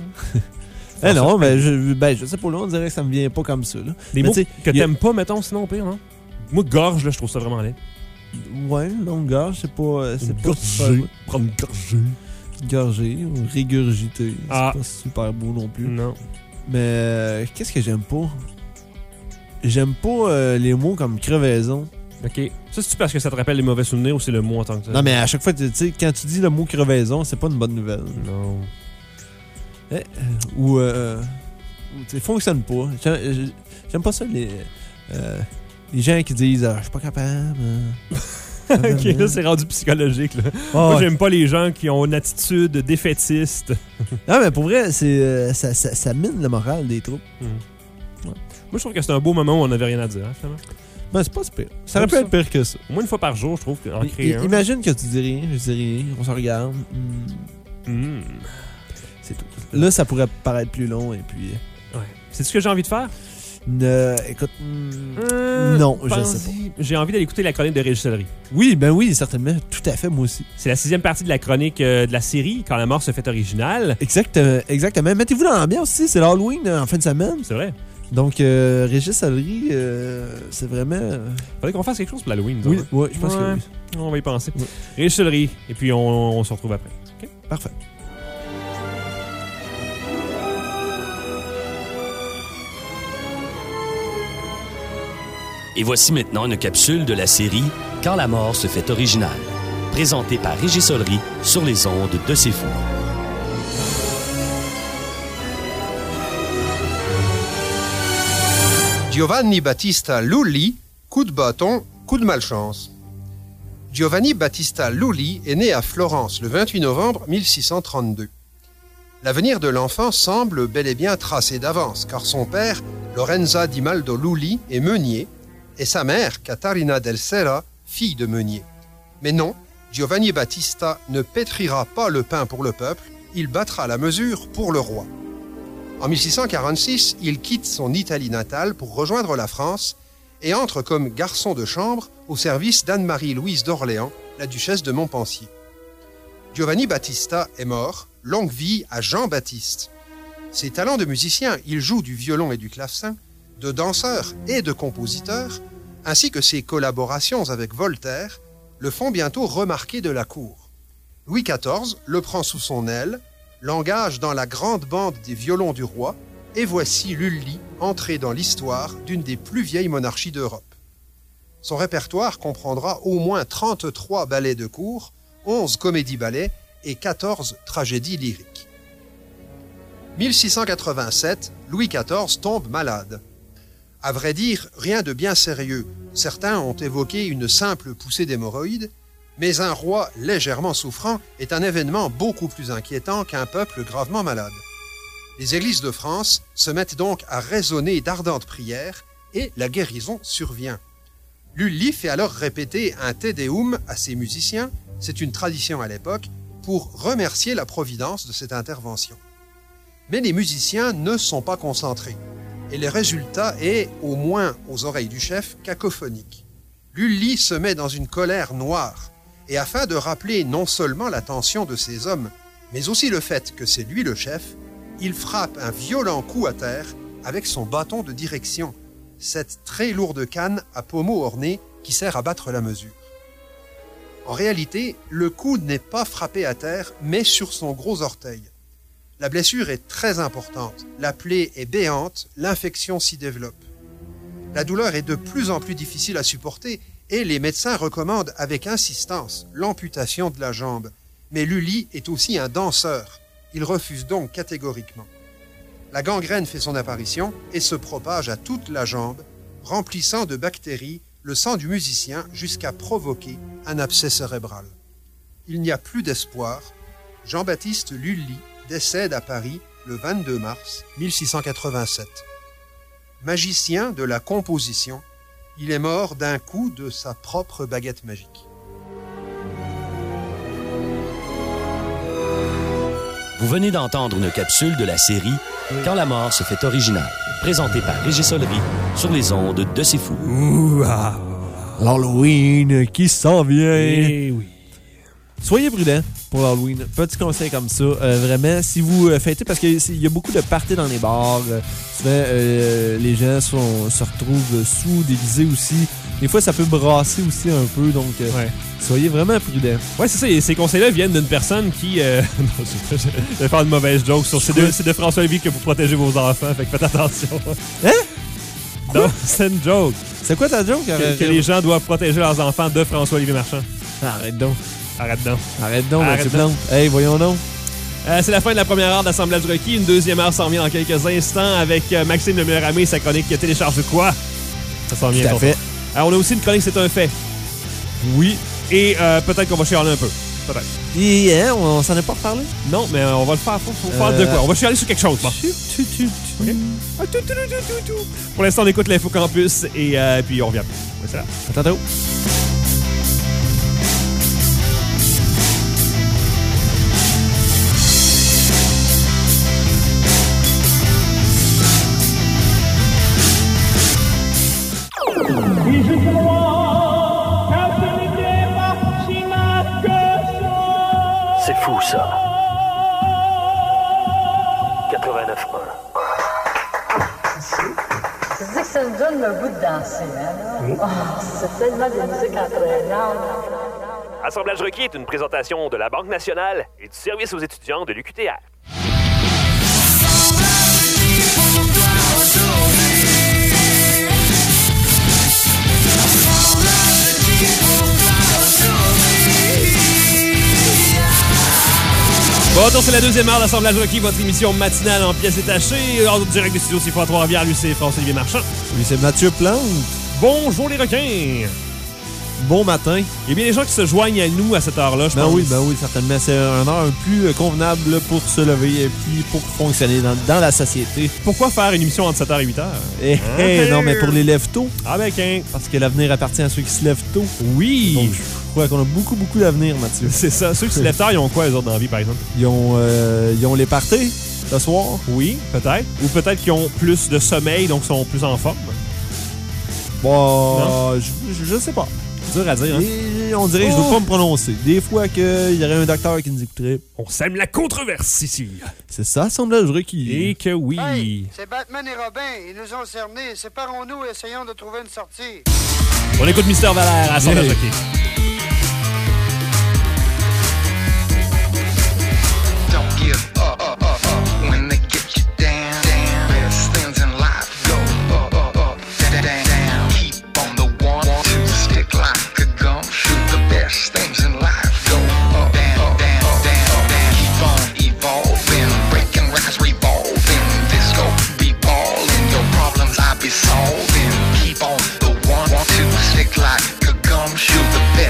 Eh non, mais je, ben, je sais pas, là, on dirait que ça me vient pas comme ça. Là. Des Mais mots tu sais, que y a- t'aimes pas, mettons, sinon, au pire, non? Moi, gorge, là, je trouve ça vraiment laid. Ouais, longue gorge, c'est pas. euh, C'est pas Gorgée. Prendre une gorgée. gorgé ou régurgité. Ah. C'est pas super beau non plus. Non. Mais euh, qu'est-ce que j'aime pas? J'aime pas euh, les mots comme crevaison. OK. Ça, c'est-tu parce que ça te rappelle les mauvais souvenirs ou c'est le mot en tant que tel? Non, mais à chaque fois, tu sais, quand tu dis le mot crevaison, c'est pas une bonne nouvelle. Non. Eh, ou, euh, ou, tu sais, fonctionne pas. J'aime j'aime pas ça, les, euh, les gens qui disent ah, je suis pas capable. euh. OK, là, c'est rendu psychologique, là. Ah, Moi, ouais. j'aime pas les gens qui ont une attitude défaitiste. Non, mais pour vrai, c'est euh, ça, ça, ça mine le moral des troupes. Moi, je trouve que c'est un beau moment où on n'avait rien à dire, hein, finalement. Ben, c'est pas si pire. Ça aurait pu Comme être pire que ça. Au moins une fois par jour, je trouve qu'en I- créer un. Imagine que tu dis rien, je dis rien, on se regarde. hmm, Hmm. c'est tout. Là, ça pourrait paraître plus long et puis. Ouais. C'est ce que j'ai envie de faire? Ne, écoute. hmm, Euh, non, je pense-y. sais pas. J'ai envie d'aller écouter la chronique de Régis Salery. Oui, ben oui, certainement. Tout à fait, moi aussi. C'est la sixième partie de la chronique euh, de la série Quand la mort se fait originale. Exactement. exactement. Mettez-vous dans l'ambiance aussi, c'est l'Halloween euh, en fin de semaine. C'est vrai. Donc, euh, Régis Salery, euh, c'est vraiment. euh, Faudrait qu'on fasse quelque chose pour l'Halloween. Oui, disons, hein. ouais, je pense Ouais. que oui. On va y penser. Ouais. Régis Salery. Et puis on, on se retrouve après. OK? Parfait. Et voici maintenant une capsule de la série Quand la mort se fait originale, présentée par Régis Salery sur les ondes de C'est Fou. Giovanni Battista Lulli, coup de bâton, coup de malchance. Giovanni Battista Lulli est né à Florence le vingt-huit novembre mille six cent trente-deux. L'avenir de l'enfant semble bel et bien tracé d'avance, car son père, Lorenza di Maldo Lulli, est meunier, et sa mère, Catarina del Serra, fille de meunier. Mais non, Giovanni Battista ne pétrira pas le pain pour le peuple, il battra la mesure pour le roi. En mille six cent quarante-six, il quitte son Italie natale pour rejoindre la France et entre comme garçon de chambre au service d'Anne-Marie-Louise d'Orléans, la duchesse de Montpensier. Giovanni Battista est mort, longue vie à Jean-Baptiste. Ses talents de musicien, il joue du violon et du clavecin, de danseur et de compositeur, ainsi que ses collaborations avec Voltaire, le font bientôt remarquer de la cour. Louis quatorze le prend sous son aile, l'engage dans la grande bande des violons du roi, et voici Lulli entré dans l'histoire d'une des plus vieilles monarchies d'Europe. Son répertoire comprendra au moins trente-trois ballets de cour, onze comédies-ballets et quatorze tragédies lyriques. mille six cent quatre-vingt-sept, Louis quatorze tombe malade. À vrai dire, rien de bien sérieux. Certains ont évoqué une simple poussée d'hémorroïdes, mais un roi légèrement souffrant est un événement beaucoup plus inquiétant qu'un peuple gravement malade. Les églises de France se mettent donc à résonner d'ardentes prières et la guérison survient. Lulli fait alors répéter un Te Deum à ses musiciens, c'est une tradition à l'époque, pour remercier la providence de cette intervention. Mais les musiciens ne sont pas concentrés, et le résultat est, au moins aux oreilles du chef, cacophonique. Lulli se met dans une colère noire, et afin de rappeler non seulement l'attention de ses hommes, mais aussi le fait que c'est lui le chef, il frappe un violent coup à terre avec son bâton de direction, cette très lourde canne à pommeau orné qui sert à battre la mesure. En réalité, le coup n'est pas frappé à terre, mais sur son gros orteil. La blessure est très importante, la plaie est béante, l'infection s'y développe. La douleur est de plus en plus difficile à supporter et les médecins recommandent avec insistance l'amputation de la jambe. Mais Lully est aussi un danseur. Il refuse donc catégoriquement. La gangrène fait son apparition et se propage à toute la jambe, remplissant de bactéries le sang du musicien jusqu'à provoquer un abcès cérébral. Il n'y a plus d'espoir. Jean-Baptiste Lully décède à Paris le vingt-deux mars mille six cent quatre-vingt-sept. Magicien de la composition, il est mort d'un coup de sa propre baguette magique. Vous venez d'entendre une capsule de la série Quand la mort se fait originale, présentée par Régis Solery sur les ondes de C'est Fou. Ouh, ah, l'Halloween qui s'en vient. Eh oui. Soyez prudents pour l'Halloween. Petit conseil comme ça. Euh, vraiment, si vous euh, fêtez, parce qu'il y a beaucoup de parties dans les bars. Euh, souvent, euh, les gens sont, se retrouvent sous, déguisés aussi. Des fois, ça peut brasser aussi un peu. Donc, euh, Ouais. soyez vraiment prudents. Ouais, c'est ça. Et ces conseils-là viennent d'une personne qui. Euh... non, je je vais faire une mauvaise joke sur c'est de, c'est de François Lévy que vous protégez vos enfants. Fait que faites attention. Hein? Non, c'est une joke. C'est quoi ta joke? Que, que les gens doivent protéger leurs enfants de François Lévy Marchand. Arrête donc. Arrête donc. Arrête donc, Arrête Mathieu donc. Plante. Hey, voyons donc. Euh, c'est la fin de la première heure d'Assemblage requis. Une deuxième heure s'en vient dans quelques instants avec euh, Maxime Le Meilleur-Amé et sa chronique Télécharge quoi? Ça s'en vient. Tout à fait. Alors, on a aussi une chronique C'est un fait. Oui. Et euh, peut-être qu'on va chialer un peu. Peut-être. Et hein, on, on s'en est pas reparlé? Non, mais euh, on va le faire. Faut, faut Euh, faire de quoi? On va chialer sur quelque chose. Bon. Tu, tu, tu, tu. Ok. Ah, tout, tout, tout, tout, tout. Pour l'instant, on écoute l'Info Campus et euh, puis on revient. Ouais, c'est là. À tantôt. C'est fou, ça. quatre-vingt-neuf un. Je dis que ça me donne le goût de danser, hein? Oh, c'est tellement de musique entraînante. Assemblage requis est une présentation de la Banque nationale et du service aux étudiants de l'U Q T R. Bon, retour sur la deuxième heure d'Assemblage requis, votre émission matinale en pièces détachées. En direct des studios, c'est fois à Trois-Rivières, lui, c'est François-Olivier Marchand. Oui, c'est Mathieu Plante. Bonjour les requins! Bon matin. Il y a bien des gens qui se joignent à nous à cette heure-là, je Ben pense. oui, ben oui, certainement. C'est un heure plus convenable pour se lever et puis pour fonctionner dans, dans la société. Pourquoi faire une émission entre sept heures et huit heures? Eh, eh, non, mais pour les lève tôt, Ah ben, qu'un. parce que l'avenir appartient à ceux qui se lèvent tôt. Oui! Donc, je crois qu'on a beaucoup, beaucoup d'avenir, Mathieu. C'est ça. Ceux qui se lèvent tard, ils ont quoi, eux autres, dans la vie, par exemple? Ils ont, euh, ils ont les parties ce soir. Oui, peut-être. Ou peut-être qu'ils ont plus de sommeil, donc sont plus en forme. Bon, je, je, je sais pas. Dur à dire, hein? Et on dirait que je ne veux pas me prononcer. Des fois qu'il y aurait un docteur qui nous écouterait. On sème la controverse ici. C'est ça, Assemblage requis. Et que oui. Hey, c'est Batman et Robin. Ils nous ont cernés. Séparons-nous et essayons de trouver une sortie. On écoute Mister Valère à Assemblage Hey. requis. Don't give up, up, up, up when they get you down, down. Best things in life go up, up, up, down, down, down. Keep on the one, one, two, stick like a gumshoe. The best things in life go up, down, down, down, down. Keep on evolving, breaking records, revolving. Disco be ballin', your problems I be solving. Keep on the one, one, two, stick like a gumshoe. The best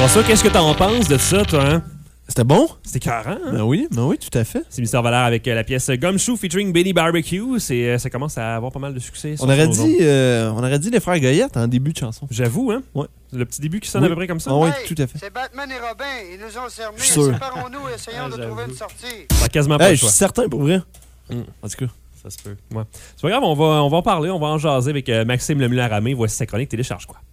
bon ça. Qu'est-ce que t'en penses de ça, toi, hein? C'était bon? C'était écœurant, hein? Ben oui, ben oui, tout à fait. C'est Mister Valère avec euh, la pièce Gumshoe featuring Benny Barbecue. C'est, euh, ça commence à avoir pas mal de succès. On aurait, dit, euh, on aurait dit les frères Goyette en début de chanson. J'avoue, hein? Ouais. Le petit début qui sonne Oui. à peu près comme ça. Ah oui, Hey, tout à fait. C'est Batman et Robin. Ils nous ont cernés. Je suis sûr. Séparons-nous et essayons Ah, de j'avoue. trouver une sortie. T'as quasiment pas Hey, le je choix. suis certain pour vrai. Mm. En tout cas. Ça se peut. Ouais. C'est pas grave, on va, on va en parler, on va en jaser avec euh, Maxime Lemularamé. Voici sa chronique télécharge quoi.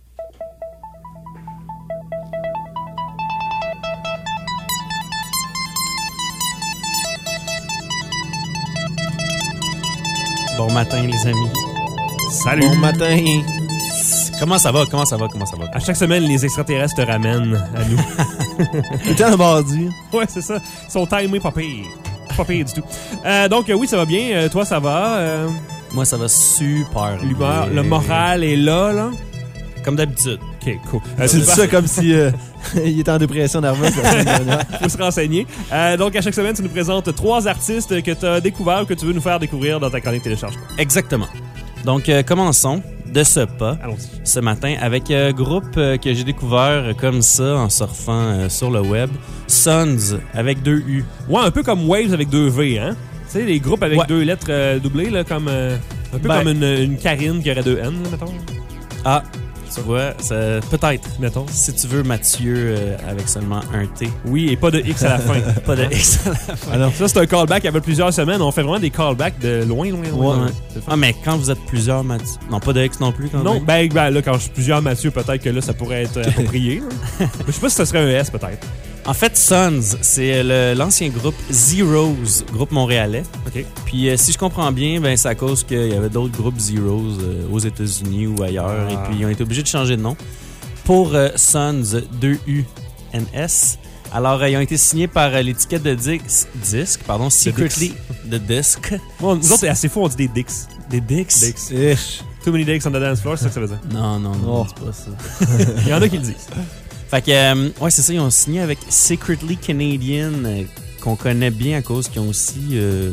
Bon matin, les amis. Salut! Bon matin. Comment ça va? Comment ça va? Comment ça va? À chaque semaine, les extraterrestres te ramènent à nous. T'es en mardi. Ouais, c'est ça. Ils sont timés pas pire. Pas pire du tout. Euh, donc, euh, oui, ça va bien. Euh, toi, ça va. Euh, Moi, ça va super. l'humeur, bien. le moral est là, là. Comme d'habitude. OK, cool. Euh, Tu dis ça comme si euh, il était en dépression nerveuse la semaine dernière. faut se renseigner. Euh, donc, à chaque semaine, tu nous présentes trois artistes que tu as découverts ou que tu veux nous faire découvrir dans ta chronique télécharge quoi. Exactement. Donc, euh, commençons de ce pas Allons-y. ce matin avec un euh, groupe euh, que j'ai découvert euh, comme ça en surfant euh, sur le web. Sons avec deux U. Ouais, un peu comme Waves avec deux V, hein? Tu sais, les groupes avec Ouais. deux lettres euh, doublées, là, comme... euh, un peu Ben- comme une, une Karine qui aurait deux N, là, mettons. Ah, tu vois, ça- peut-être. Mettons. Si tu veux Mathieu euh, avec seulement un T. Oui, et pas de X à la fin. Pas de X à la fin. Alors, ça, c'est un callback il y a plusieurs semaines. On fait vraiment des callbacks de loin, loin, loin. Ouais. Ah, mais quand vous êtes plusieurs Mathieu... Non, pas de X non plus quand Non, même. ben, ben là, quand je suis plusieurs Mathieu, peut-être que là, ça pourrait être approprié. là. Mais je sais pas si ça serait un S, peut-être. En fait, Sons, c'est le- l'ancien groupe Zeros, groupe montréalais. OK. Puis euh, si je comprends bien, ben, c'est à cause qu'il y avait d'autres groupes Zeros euh, aux États-Unis ou ailleurs. Ah. Et puis ils ont été obligés de changer de nom pour euh, Sons, deux U N S. Alors, euh, ils ont été signés par euh, l'étiquette de Dix, disque, pardon, Secretly de Disc. Bon, nous autres, c'est assez faux, on dit des dicks. Des Dix? Dicks. Ish. Too many dicks on the dance floor, c'est ça que ça veut dire. Non, non, non, Oh. c'est pas ça. Il y en a qui le disent. Fait que, euh, ouais, c'est ça, ils ont signé avec Secretly Canadian, euh, qu'on connaît bien à cause qu'ils ont aussi euh,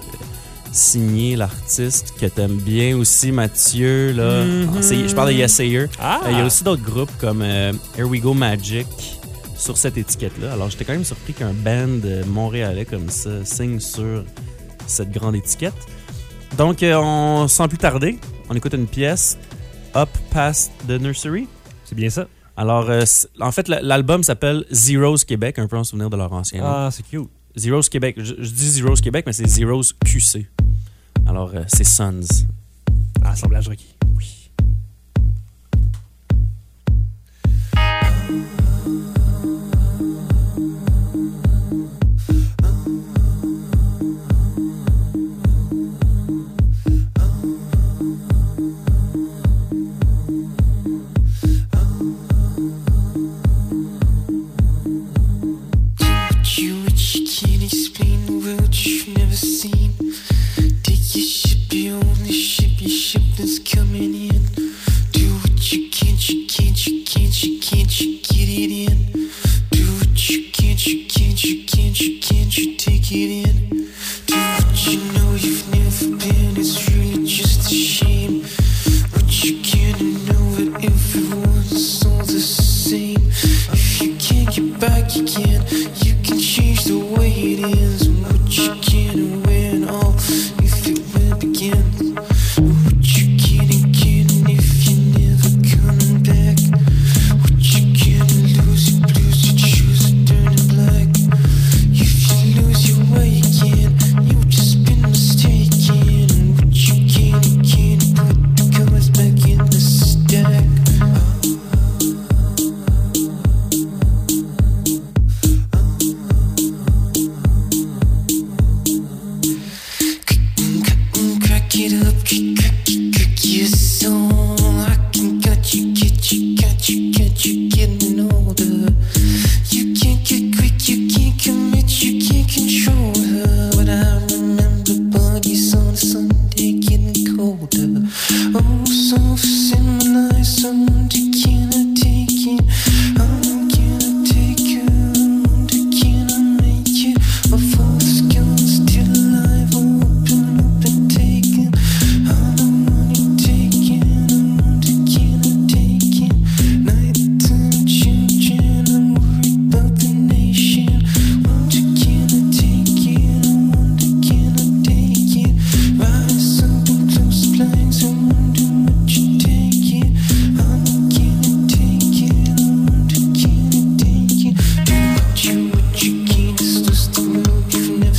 signé l'artiste que t'aimes bien aussi, Mathieu. Là. Mhm. Ah, c'est- je parle de Yesayer. Ah! Euh, Il y a aussi d'autres groupes comme euh, Here We Go Magic sur cette étiquette-là. Alors, j'étais quand même surpris qu'un band euh, montréalais comme ça signe sur cette grande étiquette. Donc, euh, on, sans plus tarder, on écoute une pièce, Up Past the Nursery. C'est bien ça. Alors, euh, c- en fait, l- l'album s'appelle Zeros Québec, un peu en souvenir de leur ancien nom. Ah, c'est cute. Zeros Québec. Je, je dis Zeros Québec, mais c'est Zeros Q C. Alors, euh, c'est Sons. Assemblage requis. Oui. You what you can't explain, the world you've never seen. Take your ship, you only ship your ship that's coming in. Do what you can't, you can't, you can't, you can't, you get it in. Do what you can't, you can't, you can't, you can't, you take it in. Do what you know you've never been, it's really just a shame. What you can't know that everyone's all the same. If you can't get back, you can. You can change the way it is. And what you can and when all, if it will begin. What you can and can if you're never coming back. What you can lose, you lose, you choose to turn it black. If you lose your way, you can. You've just been mistaken. And what you can and can't put the cards back in the stack.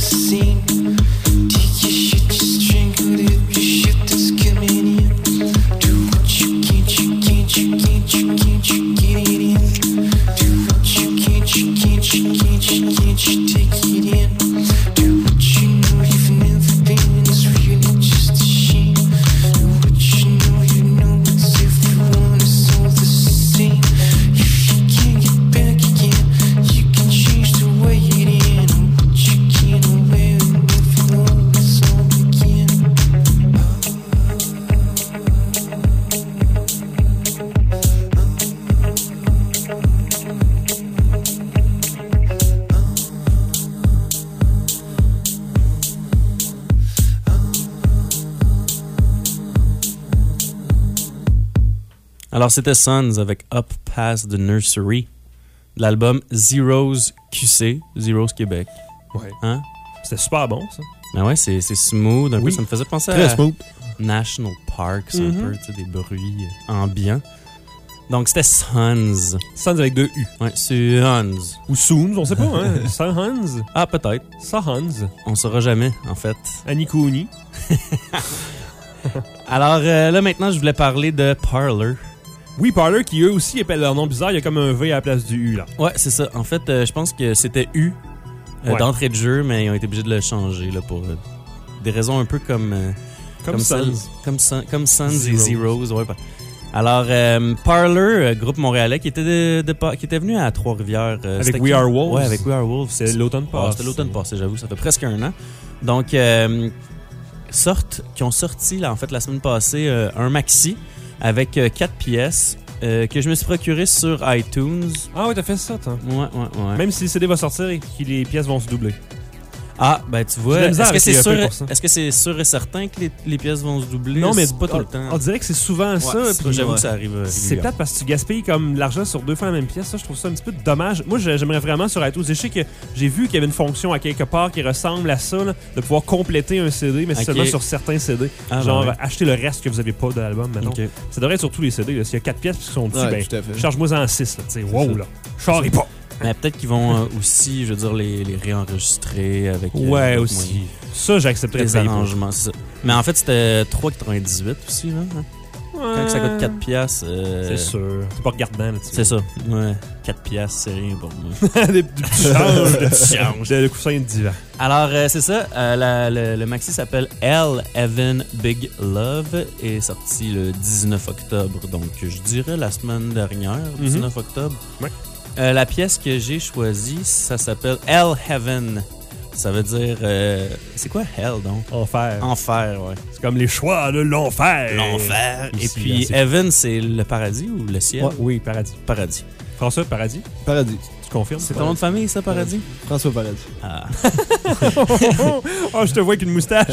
scene. Take your shit, just drink a little shit that's coming in. Do what you can't, you can't, you can't, you can't, you get it in. Do what you can't, you can't, you can't, you can't, you take it in. Do what you know you've never been, it's really just a shame. Do what you know you know, it's everyone is all the same. If you can't get back again, you can change the way it is. What you can't away with, everyone is all again. Alors, c'était Sons avec Up Past the Nursery, de l'album Zeros Q C, Zeros Québec. Ouais. Hein? C'était super bon, ça. Ben ouais, c'est, c'est smooth. Un Oui. peu, ça me faisait penser Très à smooth. National Parks, Mhm. un peu, tu sais, des bruits ambiants. Donc, c'était Sons. Sons avec deux U. Ouais, Sons. Ou Soons, on sait pas, hein. Sons. Ah, peut-être. Sons. On saura jamais, en fait. Anikuni. Alors, euh, là, maintenant, je voulais parler de Parler. Oui, Parler, qui eux aussi appellent leur nom bizarre, il y a comme un V à la place du U, là. Ouais, c'est ça. En fait, euh, je pense que c'était U euh, Ouais. d'entrée de jeu, mais ils ont été obligés de le changer là, pour euh, des raisons un peu comme... euh, Comme celles- Sons. Comme, Sun- comme Sons et Zeros. Zeros. Ouais, pas- Alors, euh, Parler, euh, groupe montréalais, qui était, de, de pa- qui était venu à Trois-Rivières. euh, Avec c'était We qui? Are Wolves. Ouais, avec We Are Wolves. C'est l'automne Ah, passé. c'était l'automne passé, j'avoue. Ça fait presque un an. Donc, euh, sortent, qui ont sorti, là, en fait, la semaine passée, euh, un maxi avec euh, quatre pièces euh, que je me suis procuré sur iTunes. Ah oui, t'as fait ça, toi. Ouais, ouais, ouais. Même si le C D va sortir et que les pièces vont se doubler. Ah, ben tu vois, J'ai de la misère est-ce que, avec c'est les E P sûr, pour ça. est-ce que c'est sûr et certain que les, les pièces vont se doubler? Non, mais c'est pas tout le temps. On dirait que c'est souvent ça. Ouais, c'est- puis- j'avoue ouais. que ça arrive euh, C'est régulièrement. plate parce que tu gaspilles comme de l'argent sur deux fois la même pièce. Ça, je trouve ça un petit peu dommage. Moi, j'ai- j'aimerais vraiment sur iTunes. Je sais que j'ai vu qu'il y avait une fonction à quelque part qui ressemble à ça, là, de pouvoir compléter un C D, mais c'est Ok. seulement sur certains C D. Ah, Genre, ben ouais. acheter le reste que vous avez pas de l'album, maintenant. Ok. Ça devrait être sur tous les C D. là. S'il y a quatre pièces qui sont dessus, Ouais, ben, tout à fait. charge-moi en six. Là, tu sais. Wow, ça. là. Charrie pas. Mais peut-être qu'ils vont euh, aussi, je veux dire, les, les réenregistrer avec... euh, Ouais, d'autres aussi. moyens. Ça, j'accepterais de Des payer pour. arrangements, c'est ça. Mais en fait, c'était trois quatre-vingt-dix-huit aussi, là. hein. Quand ça coûte quatre piastres... euh, C'est sûr. T'es pas regardant là-dessus. C'est ça. Ouais. quatre piastres, c'est rien pour moi. des, des petits changes. Des petits changes. Le coussin de divan. Alors, euh, c'est ça. euh, la- le, le maxi s'appelle L. Evan Big Love et est sorti le dix-neuf octobre. Donc, je dirais la semaine dernière, Mhm. dix-neuf octobre. Ouais. Euh, la pièce que j'ai choisie, ça s'appelle Hell Heaven. Ça veut dire... euh, c'est quoi Hell, donc? Enfer. Enfer, ouais. C'est comme les choix de l'enfer. L'enfer. Et Ici, puis, là, c'est- Heaven, c'est le paradis ou le ciel? Ouais, oui, Paradis. Paradis. François, Paradis. Paradis. Tu confirmes? C'est ton nom de famille, ça, Paradis? François Paradis. Ah. Oh, je te vois avec une moustache.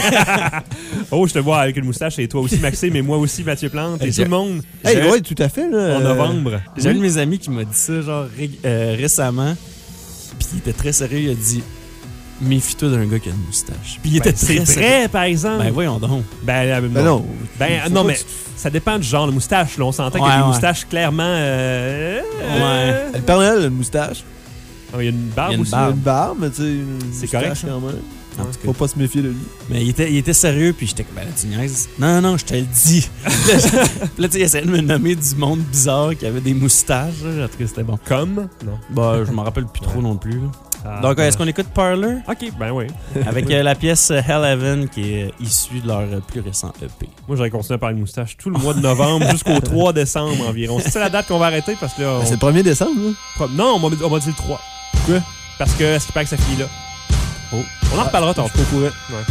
Oh, je te vois avec une moustache. Et toi aussi, Maxime, et moi aussi, Mathieu Plante. Et Hey, tout le monde. Hey, J'ai- ouais, tout à fait, là. En euh, novembre. J'ai un de mes amis qui m'a dit ça, genre, ré- euh, récemment. Puis il était très sérieux. Il a dit méfie-toi d'un gars qui a une moustache. Puis il était Ben, c'est très vrai, sérieux. par exemple. Ben voyons donc. Ben, euh, Ben non. Ben, Faut non, pas mais que tu- ça dépend du genre de moustache. Là. On s'entend qu'il y Ouais, a des ouais. moustaches clairement. Euh, euh, Le Père Noël a une moustache. oh, il y a une barbe Il y a une aussi. Il a barbe. une barbe, mais tu sais, une C'est moustache correct, ça. quand même. En tout cas. Faut pas se méfier de lui. Mais il était, il était sérieux, puis j'étais comme, ben là, tu niaises. Non, non, je te le dis. Puis là, je- puis là, tu sais, il essayait de me nommer du monde bizarre qui avait des moustaches. Là. En tout cas, c'était bon. Comme? Non. Bah, je m'en rappelle plus trop non plus. là. Ah, Donc, ben. est-ce qu'on écoute Parler? Ok, ben oui. Avec euh, la pièce euh, Hell Heaven qui est euh, issue de leur euh, plus récent E P. Moi, j'aurais continué à parler de moustache tout le mois de novembre jusqu'au trois décembre environ. C'est ça la date qu'on va arrêter parce que là. Ben, on- c'est le premier décembre, là. Pro- Non, on m'a on m'a dit le trois. Pourquoi? Parce que est-ce qu'il paraît que sa fille là. Oh. On en reparlera Je tantôt. suis pas au courant. Ouais.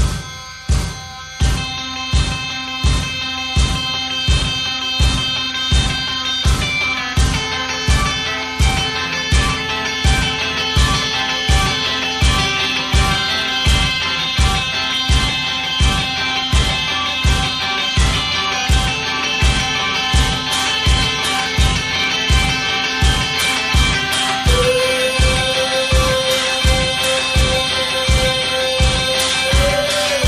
Thank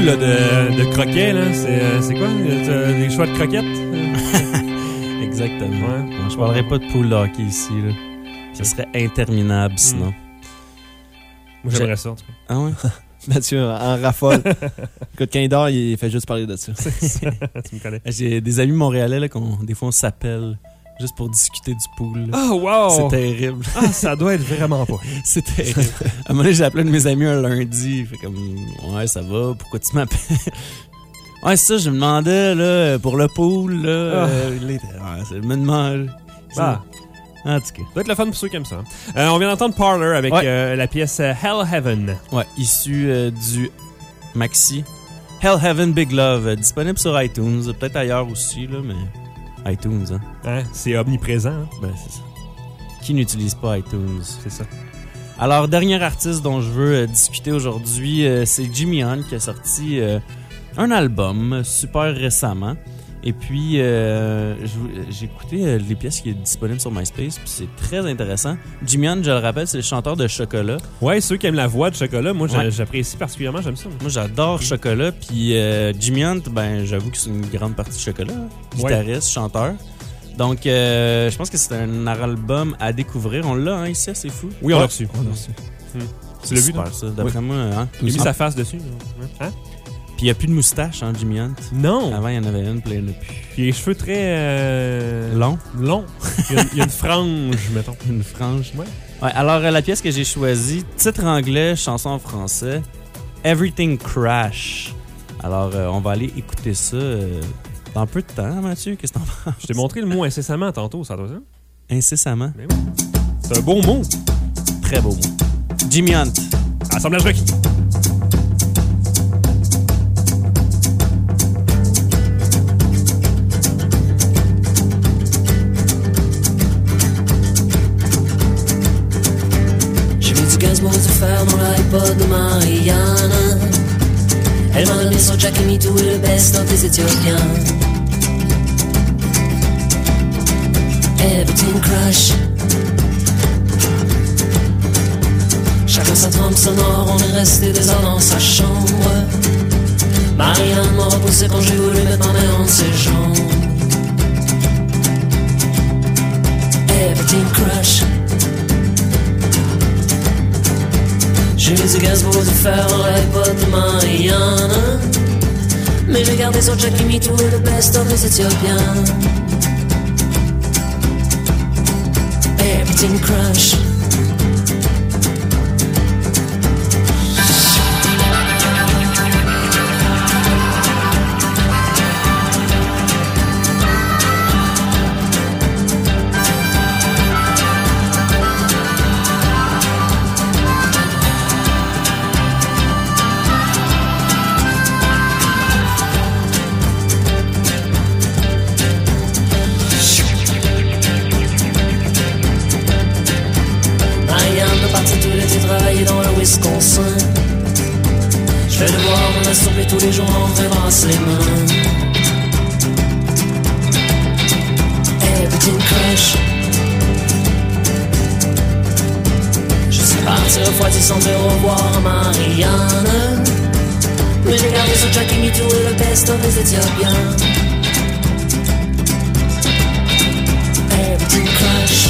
poule là, de, de croquets, là. C'est, euh, c'est quoi? T'as des choix de croquettes? Exactement. Ouais. Non, je parlerai pas de poule de hockey ici, là. Ça serait interminable, sinon. Mm. Moi, j'aimerais ça, en tout cas. Ah ouais? Mathieu, en raffole. Écoute, quand il dort, il fait juste parler de ça. Tu me connais. J'ai des amis montréalais, là, qu'on, des fois, on s'appelle juste pour discuter du pool. là. Oh, wow! C'est terrible. Ah, ça doit être vraiment pas. C'est terrible. À un moment donné, j'ai appelé un de mes amis un lundi. Il fait comme, ouais, ça va, pourquoi tu m'appelles? Ouais, c'est ça, je me demandais, là, pour le pool, là. Ah. euh, il était- ouais, c'est- je me demande. Ah. En tout cas. Ça doit être le fun pour ceux qui aiment ça. hein. Euh, on vient d'entendre Parler avec Ouais. euh, la pièce euh, Hell Heaven. Ouais, issu euh, du maxi Hell Heaven Big Love, euh, disponible sur iTunes, peut-être ailleurs aussi, là, mais iTunes, hein. Hein? C'est omniprésent. hein. Ben, c'est ça. Qui n'utilise pas iTunes? C'est ça. Alors, dernier artiste dont je veux euh, discuter aujourd'hui, euh, c'est Jimmy Hunt qui a sorti euh, un album euh, super récemment. Et puis, euh, je- j'ai écouté euh, les pièces qui sont disponibles sur MySpace, puis c'est très intéressant. Jimmy Hunt, je le rappelle, c'est le chanteur de Chocolat. Ouais, ceux qui aiment la voix de Chocolat, moi, j'a- Ouais. j'apprécie particulièrement, j'aime ça. moi. Moi, j'adore Chocolat, puis euh, Jimmy Hunt, ben, j'avoue que c'est une grande partie de Chocolat. hein. Guitariste, chanteur. Donc, euh, je pense que c'est un album à découvrir. On l'a, hein, ici, c'est fou. Oui, on Ouais. l'a reçu. On l'a reçu. Hmm. Tu l'as vu, Super, non? ça. D'après Oui. moi, hein. Il a mis Ah. sa face dessus. Hein? Puis il n'y a plus de moustache, hein, Jimmy Hunt. Non! Avant, il y en avait une, puis là, il n'y en a plus. Puis les cheveux très... Euh... Long. Long. Il y a, il y a une frange, mettons. Une frange. Ouais. Ouais, alors, euh, la pièce que j'ai choisie, titre anglais, chanson en français, Everything Crash. Alors, euh, on va aller écouter ça euh, dans peu de temps, Mathieu. Qu'est-ce que t'en penses? Je t'ai montré le mot incessamment tantôt, ça doit ça? Incessamment. Mais oui. C'est un beau mot. Très beau mot. Jimmy Hunt. Assemblage requis. J'ai mis du gazebo de fer dans l'iPod de Marianne. Elle m'a donné son Jack and Me Too et le best of des Éthiopiens. Everything crash. Chacun sa trempe sonore, on est resté des heures dans sa chambre. Marianne m'a repoussé quand j'ai voulu mettre ma main entre ses jambes. Everything crash. J'ai mis du gazebo de fer dans l'iPod de Marianne. Mais j'ai gardé son Jack and Me Too et le best of des Éthiopiens. Everything crash. Wisconsin. Je vais devoir me masturber tous les jours en rebrasse les mains. Everything crash. Je suis parti refroidissant de revoir Marianne. Mais j'ai gardé son Jack and Me Too et le best of des Éthiopiens. Everything crash.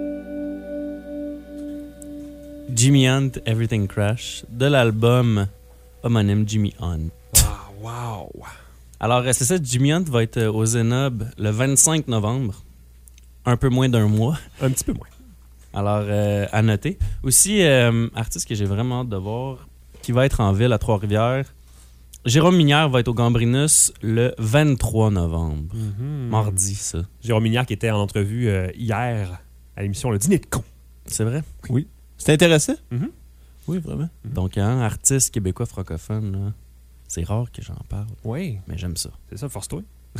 Jimmy Hunt, Everything Crash, de l'album homonyme Jimmy Hunt. Ah, wow! Alors, euh, c'est ça, Jimmy Hunt va être euh, au Zenob le vingt-cinq novembre. Un peu moins d'un mois. Un petit peu moins. Alors, euh, à noter. Aussi, euh, artiste que j'ai vraiment hâte de voir, qui va être en ville à Trois-Rivières. Jérôme Minière va être au Gambrinus le vingt-trois novembre. Mm-hmm. Mardi, ça. Jérôme Minière qui était en entrevue euh, hier à l'émission Le Dîner de con. C'est vrai? Oui. C'était intéressant? Mm-hmm. Oui, vraiment. Mm-hmm. Donc, un artiste québécois francophone, là, c'est rare que j'en parle. Oui. Mais j'aime ça. C'est ça, force-toi.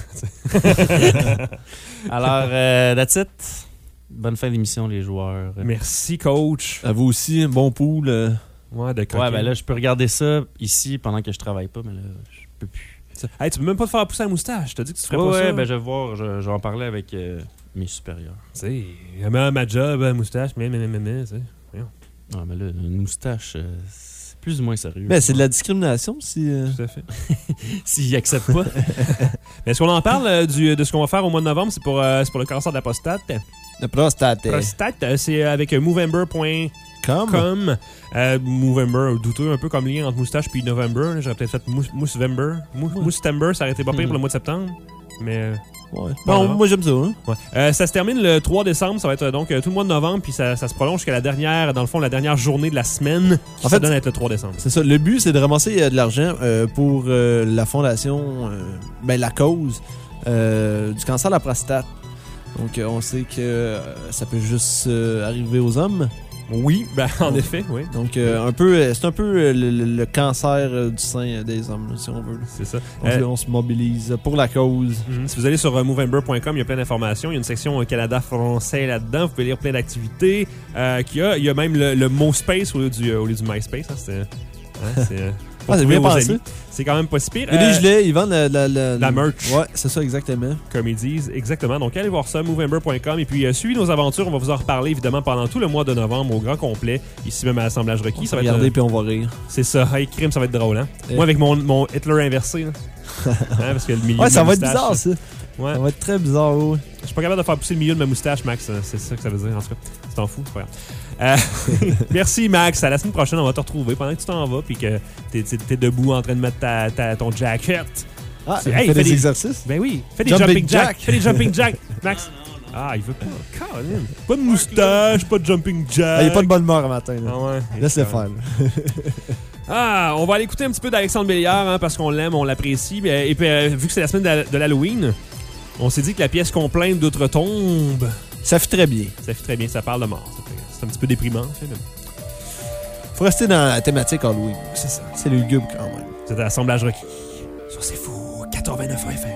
Alors, euh, that's it. Bonne fin d'émission, les joueurs. Merci, coach. À vous aussi, bon pool. Euh... Ouais, de ouais, ben là, je peux regarder ça ici pendant que je travaille pas, mais là, je peux plus. Hey, tu peux même pas te faire pousser la moustache. Je te dis que tu ferais ouais, pas ouais, ça. Ouais, ben je vais voir. Je, je vais en parler avec euh, mes supérieurs. Tu sais, ma, ma job, la moustache, mais, mais, mais, mais, tu sais. Ah, mais là, une moustache, euh, c'est plus ou moins sérieux. Ben, c'est de la discrimination si. Euh... Tout à fait. S'ils acceptent pas. Mais est-ce qu'on en parle euh, du, de ce qu'on va faire au mois de novembre? C'est pour, euh, c'est pour le cancer de la prostate. La prostate. Prostate, euh, c'est avec movember point com. Com. Euh, Movember, douteux, un peu comme lien entre moustache puis November. J'aurais peut-être fait Mousevember. Moustember, ça aurait été pas pire pour le mois de septembre. Mais. Euh, ouais. Bon, moi j'aime ça. Hein? Ouais. Euh, ça se termine le trois décembre. Ça va être donc euh, tout le mois de novembre. Puis ça, ça se prolonge jusqu'à la dernière, dans le fond, la dernière journée de la semaine. Qui en fait, ça donne à être le trois décembre. C'est ça. Le but, c'est de ramasser euh, de l'argent euh, pour euh, la fondation, euh, ben la cause euh, du cancer de la prostate. Donc, euh, on sait que euh, ça peut juste euh, arriver aux hommes. Oui, ben en Donc, effet, oui. Donc, euh, un peu, c'est un peu euh, le, le cancer euh, du sein des hommes, là, si on veut. C'est ça. Donc, euh, on se mobilise pour la cause. Mm-hmm. Si vous allez sur euh, movember point com, il y a plein d'informations. Il y a une section euh, Canada français là-dedans. Vous pouvez lire plein d'activités. Euh, qu'il y a, il y a même le, le MoSpace au lieu du, euh, au lieu du MySpace. Hein, c'est... Hein, c'est ah, c'est bien pensé. C'est quand même pas si pire. Il y a des gilets, ils vendent la, la, la, la merch. Ouais, c'est ça, exactement. Comme ils disent, exactement. Donc, allez voir ça, movember point com. Et puis, euh, suivez nos aventures. On va vous en reparler, évidemment, pendant tout le mois de novembre, au grand complet, ici même à l'assemblage requis. On ça va regarder, être... puis on va rire. C'est ça. Hey, crime, ça va être drôle, hein? Et... Moi, avec mon, mon Hitler inversé, là. Hein, parce que le milieu ouais, de ça ma va moustache, être bizarre, ça. Ouais. Ça va être très bizarre, ouais. Je suis pas capable de faire pousser le milieu de ma moustache, Max. C'est ça que ça veut dire, en tout cas. Tu t'en fous, c'est pas grave. Euh, merci, Max. À la semaine prochaine, on va te retrouver pendant que tu t'en vas puis que t'es, t'es, t'es debout en train de mettre ta, ta, ton jacket. Ah, hey, fais, fais des, des exercices? Ben oui. Fais des jumping, jumping jack. jack. Fais des jumping jack, Max. Ah, il veut pas. Caroline. Pas de moustache, pas de jumping jack. Il n'y a pas de bonne humeur un matin. Là. Ah ouais. Laisse-le faire. Ah, on va aller écouter un petit peu d'Alexandre Béliard hein, parce qu'on l'aime, on l'apprécie. Et puis, euh, vu que c'est la semaine de l'Halloween, on s'est dit que la pièce Complainte d'Outre-Tombe... Ça fait très bien. Ça fait très bien, ça parle de mort. C'est un petit peu déprimant. Fait, mais... Faut rester dans la thématique Halloween. C'est ça. C'est lugubre quand même. C'est l'assemblage requis. Sur C'est Fou, quatre-vingt-neuf F M.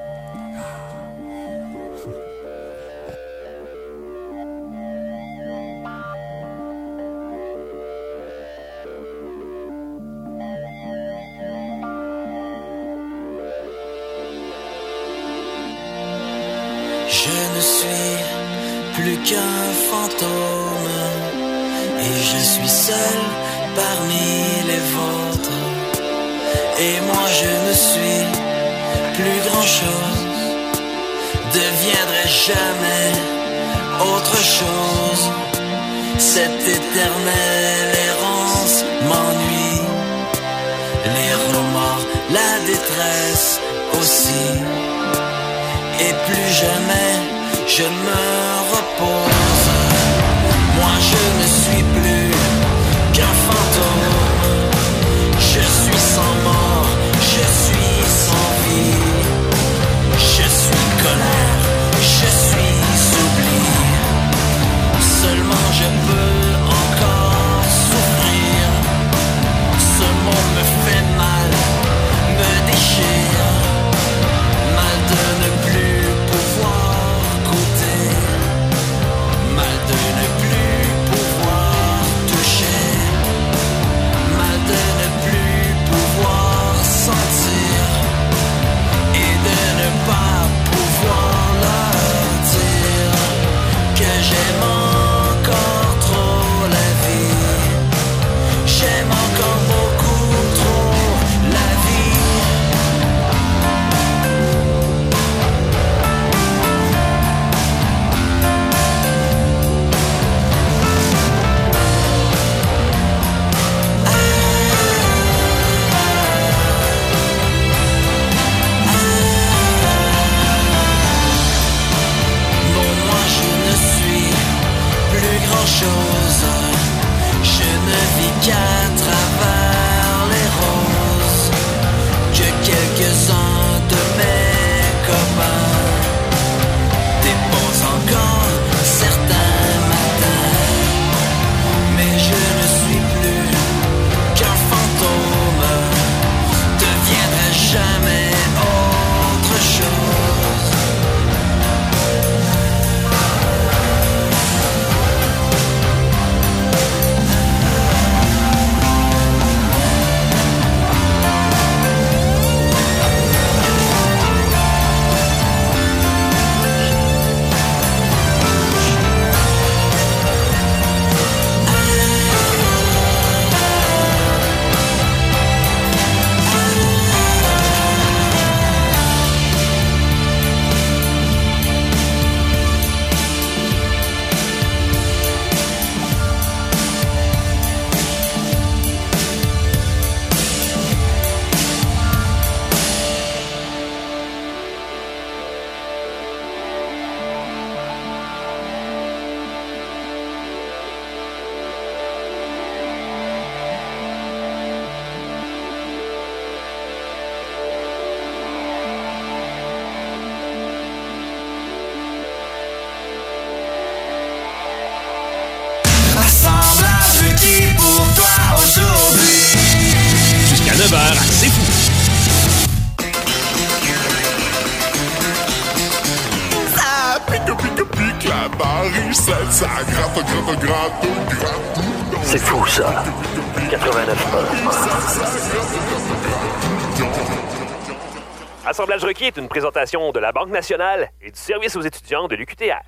Je ne suis plus qu'un fantôme et je suis seul parmi les vôtres. Et moi je ne suis plus grand chose, deviendrai jamais autre chose. Cette éternelle errance m'ennuie, les remords, la détresse aussi. Et plus jamais je me repose. Moi je ne suis plus qu'un fantôme. Je suis sans mort, je suis sans vie. Je suis colère, je suis oubli. Seulement je peux encore souffrir. Ce monde me fait mal, me déchire. Mal de ne plus pouvoir goûter chose. Je ne vis qu'à travers les roses que quelques-uns de mes copains déposent encore certains matins. Mais je ne suis plus qu'un fantôme, deviendrai jamais autre chose. Rassemblage qui pour toi aujourd'hui. Jusqu'à neuf heures, c'est fou. Ça pique, pique, pique, la barricade, ça gratte, gratte, gratte, gratte. C'est fou, ça. quatre-vingt-neuf Assemblage requis est une présentation de la Banque nationale et du service aux étudiants de l'U Q T R.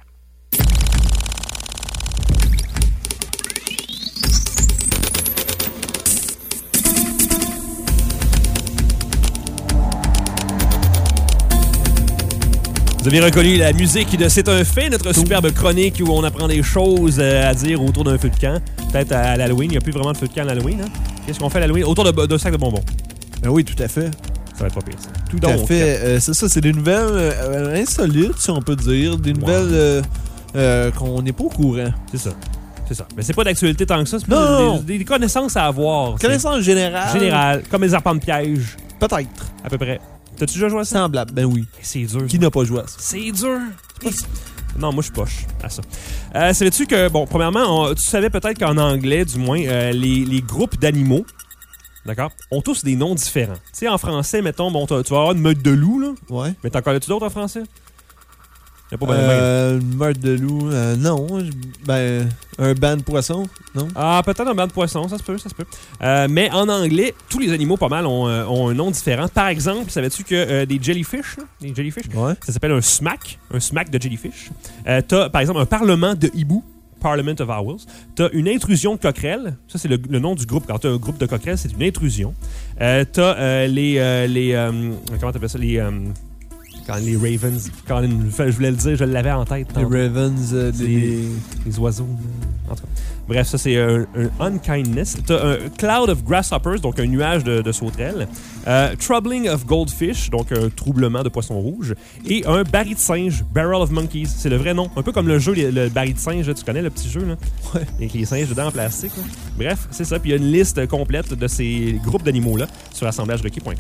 Vous avez reconnu la musique de C'est un fait, notre superbe chronique où on apprend des choses à dire autour d'un feu de camp. Peut-être à l'Halloween. Il n'y a plus vraiment de feu de camp à l'Halloween. Hein? Qu'est-ce qu'on fait à l'Halloween? Autour de- d'un sac de bonbons. Ben oui, tout à fait. Ça va être pas pire, ça. Tout Donc, à fait. Euh, c'est ça, c'est des nouvelles euh, insolites, si on peut dire. Des nouvelles euh, euh, qu'on n'est pas au courant. C'est ça. C'est ça. Mais c'est pas d'actualité tant que ça. C'est plus Non. des, des connaissances à avoir. Connaissances générales. Générales. Comme les arpents de piège. Peut-être. À peu près. T'as-tu déjà joué à ça? Semblable, ben oui. C'est dur. Qui n'a pas joué à ça? C'est dur. Non, moi, je suis poche à ça. Euh, savais-tu que, bon, premièrement, on- tu savais peut-être qu'en anglais, du moins, euh, les, les groupes d'animaux, d'accord, ont tous des noms différents. Tu sais, en français, mettons, bon, t'as- tu vas avoir une meute de loups, là. Ouais. Mais t'en connais-tu d'autres en français? Y a pas ben, ben. Euh, une meurtre de loup, euh, non. je- Ben, un ban de poisson, non? Ah, peut-être un banc de poissons, ça se peut, ça se peut. Euh, mais en anglais, tous les animaux, pas mal, ont, euh, ont un nom différent. Par exemple, savais-tu que euh, des jellyfish, là, des jellyfish, Ouais. ça s'appelle un smack, un smack de jellyfish. Euh, t'as, par exemple, un parlement de hibou, Parliament of Owls. T'as une intrusion de coquerelles, ça c'est le, le nom du groupe. Quand t'as un groupe de coquerelles, c'est une intrusion. Euh, t'as euh, les, euh, les euh, comment t'appelles ça, les... Euh, Quand les Ravens, quand je voulais le dire, je l'avais en tête. Les Ravens, euh, les, les... les oiseaux. En tout cas. Bref, ça c'est un, un unkindness. T'as un cloud of grasshoppers, donc un nuage de, de sauterelles. Euh, troubling of goldfish, donc un troublement de poissons rouges. Et un baril de singe, barrel of monkeys. C'est le vrai nom. Un peu comme le jeu, le, le baril de singe. Tu connais le petit jeu, là? Ouais. Avec les singes dedans en plastique. Là. Bref, c'est ça. Puis il y a une liste complète de ces groupes d'animaux-là sur assemblage requis point com.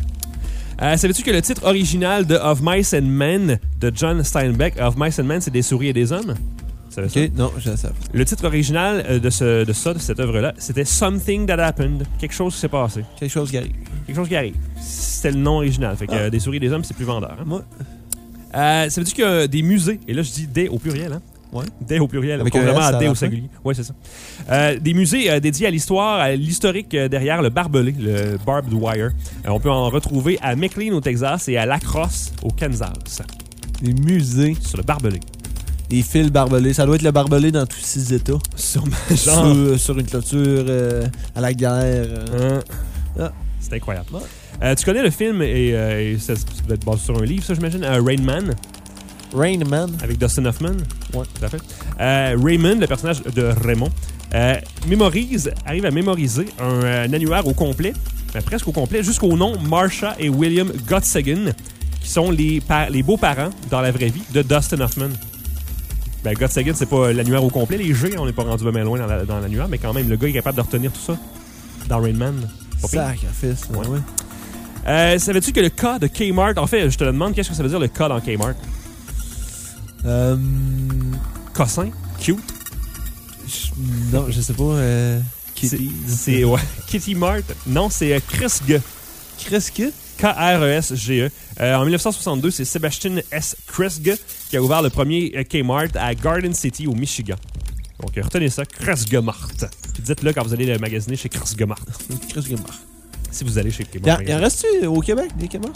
Euh, savais-tu que le titre original de Of Mice and Men de John Steinbeck, Of Mice and Men, c'est des souris et des hommes? Tu savais ça? Ok, non, je le savais. Le titre original euh, de, ce, de ça, de cette œuvre-là, c'était Something That Happened. Quelque chose qui s'est passé. Quelque chose qui arrive. Quelque chose qui arrive. C'était le nom original. Fait que Ah. euh, des souris et des hommes, c'est plus vendeur. Hein? Moi. Euh, savais-tu qu'il y a des musées, et là je dis des au pluriel, hein? Ouais. Des au pluriel, Avec un contrairement S à à des la au fin. singulier. Oui, c'est ça. Euh, des musées euh, dédiés à l'histoire, à l'historique euh, derrière le barbelé, le barbed wire. Euh, on peut en retrouver à McLean au Texas et à La Crosse au Kansas. Des musées. Sur le barbelé. Des fils barbelés. Ça doit être le barbelé dans tous ces états. Sûrement. Sur, sur une clôture, euh, à la guerre. euh. Hein? Ah. C'est incroyable. Euh, tu connais le film, et, euh, et ça, ça doit être basé sur un livre, ça, j'imagine, euh, Rain Man. Rain Man. Avec Dustin Hoffman. Ouais. Tout à fait. Euh, Raymond, le personnage de Raymond, euh, mémorise, arrive à mémoriser un, euh, un annuaire au complet, ben, presque au complet, jusqu'au nom Marsha et William Gottsagen, qui sont les, pa- les beaux-parents, dans la vraie vie, de Dustin Hoffman. Ben, God Sagan, c'est pas l'annuaire au complet, les G, on n'est pas rendu bien loin dans, la, dans l'annuaire, mais quand même, le gars est capable de retenir tout ça dans Rain Man. Pas pire. Sacrifice. Ouais, ouais. Euh, savais-tu que le K de Kmart, en fait, je te le demande, qu'est-ce que ça veut dire le K dans Kmart? Euh... Cossin? Cute? Je- Non, je sais pas. Euh... Kitty. C'est, c'est ouais, Kitty Mart. Non, c'est euh, Kresge. Kresge? K R E S G E. Euh, en dix-neuf cent soixante-deux, c'est Sebastian S. Kresge qui a ouvert le premier euh, Kmart à Garden City, au Michigan. Donc, euh, retenez ça, Kresge Mart. Puis dites-le quand vous allez le magasiner chez Kresge Mart. Kresge Mart. Si vous allez chez Kmart. Il en reste-tu au Québec, des Kmart?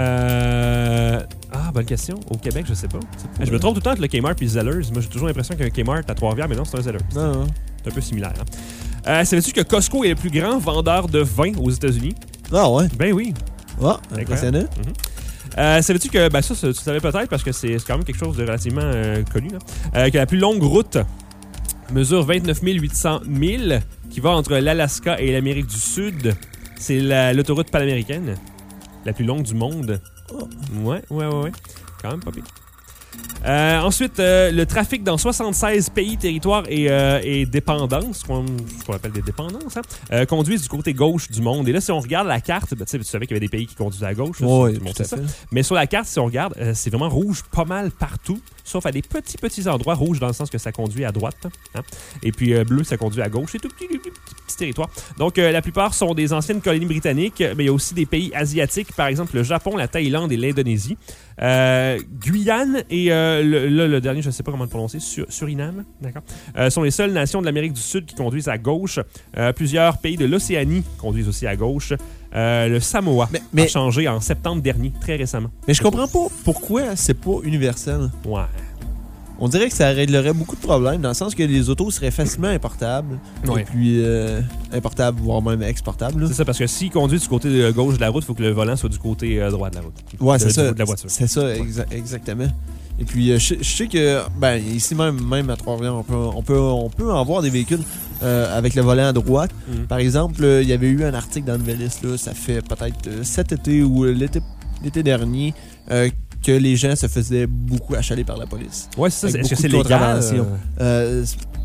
Euh... Ah, bonne question. Au Québec, je sais pas. pas Je me trompe tout le temps entre le Kmart et le Zellers. Moi, j'ai toujours l'impression qu'un Kmart à Trois-Rivières, mais non, c'est un Zellers. Non, non. C'est un peu similaire. Hein? Euh, savais-tu que Costco est le plus grand vendeur de vin aux États-Unis? Ah ouais? Ben oui. Ah, impressionnant. Mm-hmm. Euh, savais-tu que, ben ça, tu savais peut-être parce que c'est, c'est quand même quelque chose de relativement euh, connu, là, euh, que la plus longue route mesure vingt-neuf mille huit cents milles, qui va entre l'Alaska et l'Amérique du Sud. C'est la, l'autoroute panaméricaine, la plus longue du monde. Oh. Ouais, ouais, ouais, ouais. Quand même pas pire. Euh, ensuite, euh, le trafic dans soixante-seize pays, territoires et, euh, et dépendances, qu'on, ce qu'on appelle des dépendances, hein, euh, conduisent du côté gauche du monde. Et là, si on regarde la carte, ben, tu savais qu'il y avait des pays qui conduisent à gauche. Là, oui, tout tout à ça. fait. Mais sur la carte, si on regarde, euh, c'est vraiment rouge pas mal partout, sauf à des petits, petits endroits. Rouge dans le sens que ça conduit à droite. Hein, et puis euh, bleu, ça conduit à gauche. C'est tout petit, petit, petit, petit territoire. Donc, euh, la plupart sont des anciennes colonies britanniques, mais il y a aussi des pays asiatiques, par exemple le Japon, la Thaïlande et l'Indonésie. Euh, Guyane et euh, le, le, le dernier, je ne sais pas comment le prononcer, Sur, Suriname, d'accord, euh, sont les seules nations de l'Amérique du Sud qui conduisent à gauche. Euh, plusieurs pays de l'Océanie conduisent aussi à gauche. Euh, le Samoa mais, mais, a changé en septembre dernier, très récemment. Mais je comprends pas pourquoi c'est pas universel. Ouais. On dirait que ça réglerait beaucoup de problèmes, dans le sens que les autos seraient facilement importables. Ouais. Et puis, euh, importables, voire même exportables. Là. C'est ça, parce que s'il conduit du côté de gauche de la route, il faut que le volant soit du côté euh, droit de la route. Ouais, de, c'est ça. De la voiture. C'est ça, exa- exactement. Et puis, euh, je, je sais que, ben, ici même, même à Trois-Rivières, on peut, on peut, on peut en voir des véhicules euh, avec le volant à droite. Mm. Par exemple, euh, il y avait eu un article dans Nouvelliste, là, ça fait peut-être euh, cet été ou l'été, l'été dernier, euh, que les gens se faisaient beaucoup achaler par la police. Ouais, c'est ça. Est-ce que c'est légal? légal? Euh,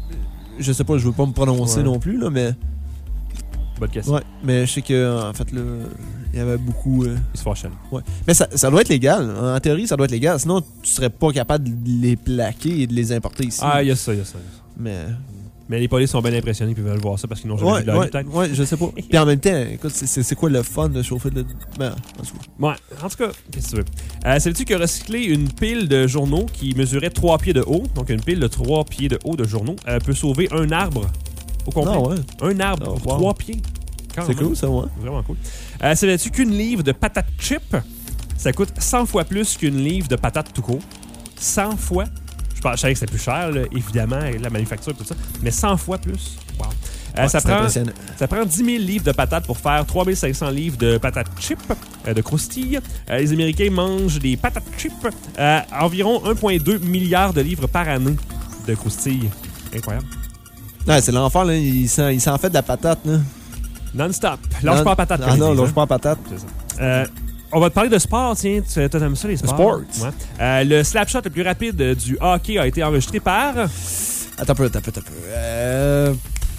je sais pas, je veux pas me prononcer ouais. non plus, là, mais... Bonne question. Ouais, mais je sais que en fait, là, il y avait beaucoup... Euh... Ils se font achaler. Ouais. Mais ça, ça doit être légal. En théorie, ça doit être légal. Sinon, tu serais pas capable de les plaquer et de les importer ici. Ah, il y a ça, il y a ça. Mais... Mais les polices sont bien impressionnés et veulent voir ça parce qu'ils n'ont jamais ouais, vu de la ouais, vie, peut-être. Ouais, je sais pas. Puis en même temps, écoute, c'est, c'est, c'est quoi le fun de chauffer de... Ben, en tout cas. Ouais, en tout cas, qu'est-ce que tu veux? Euh, savais-tu que recycler une pile de journaux qui mesurait trois pieds de haut, donc une pile de trois pieds de haut de journaux, euh, peut sauver un arbre au complet? Ah ouais. Un arbre oh, pour wow. trois pieds. Quand c'est même. cool, ça, ouais. Vraiment cool. Euh, savais-tu qu'une livre de patates chips, ça coûte cent fois plus qu'une livre de patates tout court? cent fois? Je pense, je savais que c'était plus cher, là, évidemment, la manufacture et tout ça, mais cent fois plus. Wow. Euh, ouais, ça, prend, impressionnant. ça prend dix mille livres de patates pour faire trois mille cinq cents livres de patates chips, euh, de croustilles. Euh, les Américains mangent des patates chips, euh, environ un virgule deux milliard de livres par année de croustilles. Incroyable. Ouais, c'est l'enfer, là. Il s'en, il s'en fait de la patate, là. Non-stop. Lâche non, pas la patate. Ah non, lâche hein? pas la patate. C'est ça. Euh, On va te parler de sport, tiens. Tu aimes ça, les sports? Sports. Ouais. Euh, le slap shot le plus rapide du hockey a été enregistré par... Attends un peu, attends un peu, attends un peu. Euh...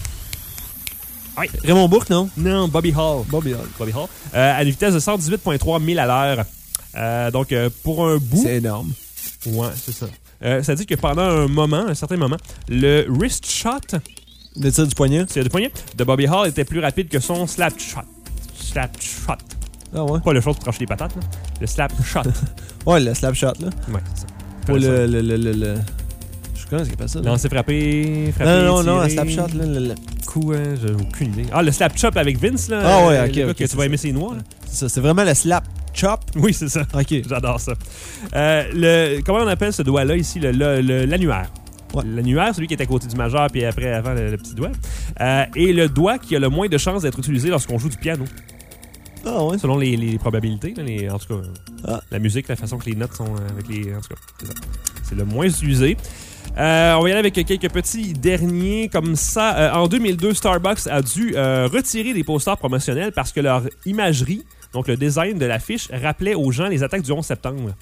Oui. Raymond Bourque, non? Non, Bobby Hall. Bobby Hall. Bobby Hall. Euh, à une vitesse de cent dix-huit virgule trois milles à l'heure. Euh, donc, euh, pour un bout... C'est énorme. Ouais, c'est ça. Euh, ça dit que pendant un moment, un certain moment, le wrist shot... Le tir du poignet? C'est du poignet. De Bobby Hall était plus rapide que son slap shot. Slap shot. Ah ouais? Pas le shot pour trancher les patates, là. Le slap shot. Ouais, le slap shot, là. Ouais, c'est ça. Pas le, le, le, le, le... Je connais ce qu'il appelle ça. Non, c'est frappé, frappé, Non, non, non, un tiré. slap shot, là. Le, le... Coup, hein, j'ai aucune idée. Ah, le slap chop avec Vince, là. Ah ouais, euh, ok, le gars ok, que tu c'est vas ça. aimer ses noix, là. C'est ça, c'est vraiment le slap chop? Oui, c'est ça. Ok. J'adore ça. Euh, le, comment on appelle ce doigt-là ici? Le, le, le- l'annuaire. Ouais. L'annuaire, celui qui est à côté du majeur, puis après, avant, le, le petit doigt. Euh, et le doigt qui a le moins de chances d'être utilisé lorsqu'on joue du piano. Ah ouais? Selon les, les probabilités, là, les, en tout cas, Ah. la musique, la façon que les notes sont euh, avec les... En tout cas, c'est ça. C'est le moins utilisé. Euh, on va y aller avec quelques petits derniers comme ça. Euh, en deux mille deux, Starbucks a dû euh, retirer des posters promotionnels parce que leur imagerie, donc le design de l'affiche, rappelait aux gens les attaques du onze septembre.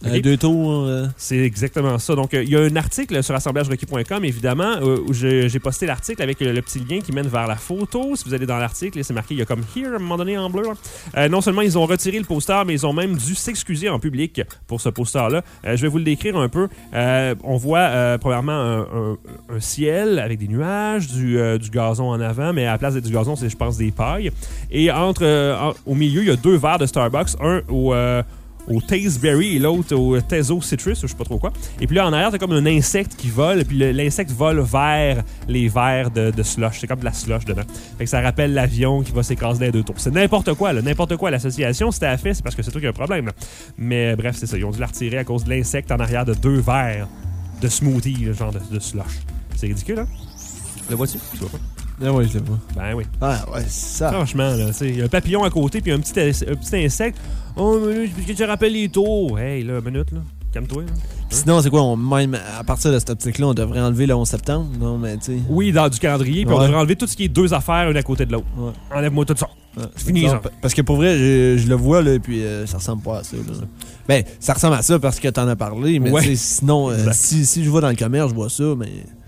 Euh, deux tours. Euh... C'est exactement ça. Donc, il euh, y a un article sur assemblage requis point com, évidemment, euh, où je, j'ai posté l'article avec le, le petit lien qui mène vers la photo. Si vous allez dans l'article, c'est marqué, il y a comme Here, à un moment donné, en bleu. Euh, non seulement ils ont retiré le poster, mais ils ont même dû s'excuser en public pour ce poster-là. Euh, je vais vous le décrire un peu. Euh, on voit, euh, premièrement, un, un, un ciel avec des nuages, du, euh, du gazon en avant, mais à la place du gazon, c'est, je pense, des pailles. Et entre, euh, en, au milieu, il y a deux verres de Starbucks, un au... Euh, au Tasteberry et l'autre au Tezo Citrus, je sais pas trop quoi. Et puis là, en arrière, t'as comme un insecte qui vole, et puis le, l'insecte vole vers les verres de, de slush. C'est comme de la slush dedans. Fait que ça rappelle l'avion qui va s'écraser dans les deux tours. C'est n'importe quoi, là. N'importe quoi. L'association, c'était à fait, c'est parce que c'est toi qui a un problème, là. Mais bref, c'est ça. Ils ont dû la retirer à cause de l'insecte en arrière de deux verres de smoothie, le genre de, de slush. C'est ridicule, hein? Le vois-tu? Tu vois pas? Ah oui, je le vois. Ben oui. Ah ouais, c'est ça. Franchement, là, il y a un papillon à côté, puis un petit, un petit insecte. Oh, minute, parce que tu rappelles les tours. Hey, là, minute, là. Calme-toi, là. Hein? Sinon, c'est quoi? On, même à partir de cette optique-là, on devrait enlever le onze septembre. Non, mais tu sais. Oui, dans du calendrier, puis ouais. on devrait enlever tout ce qui est deux affaires, une à côté de l'autre. Ouais. Enlève-moi tout ça. Ouais. C'est fini, non, ça. Parce que pour vrai, je, je le vois, là, puis euh, ça ressemble pas à ça. Là. Ben, ça ressemble à ça parce que t'en as parlé, mais ouais. sinon, euh, si, si je vois dans le commerce, je vois ça, mais.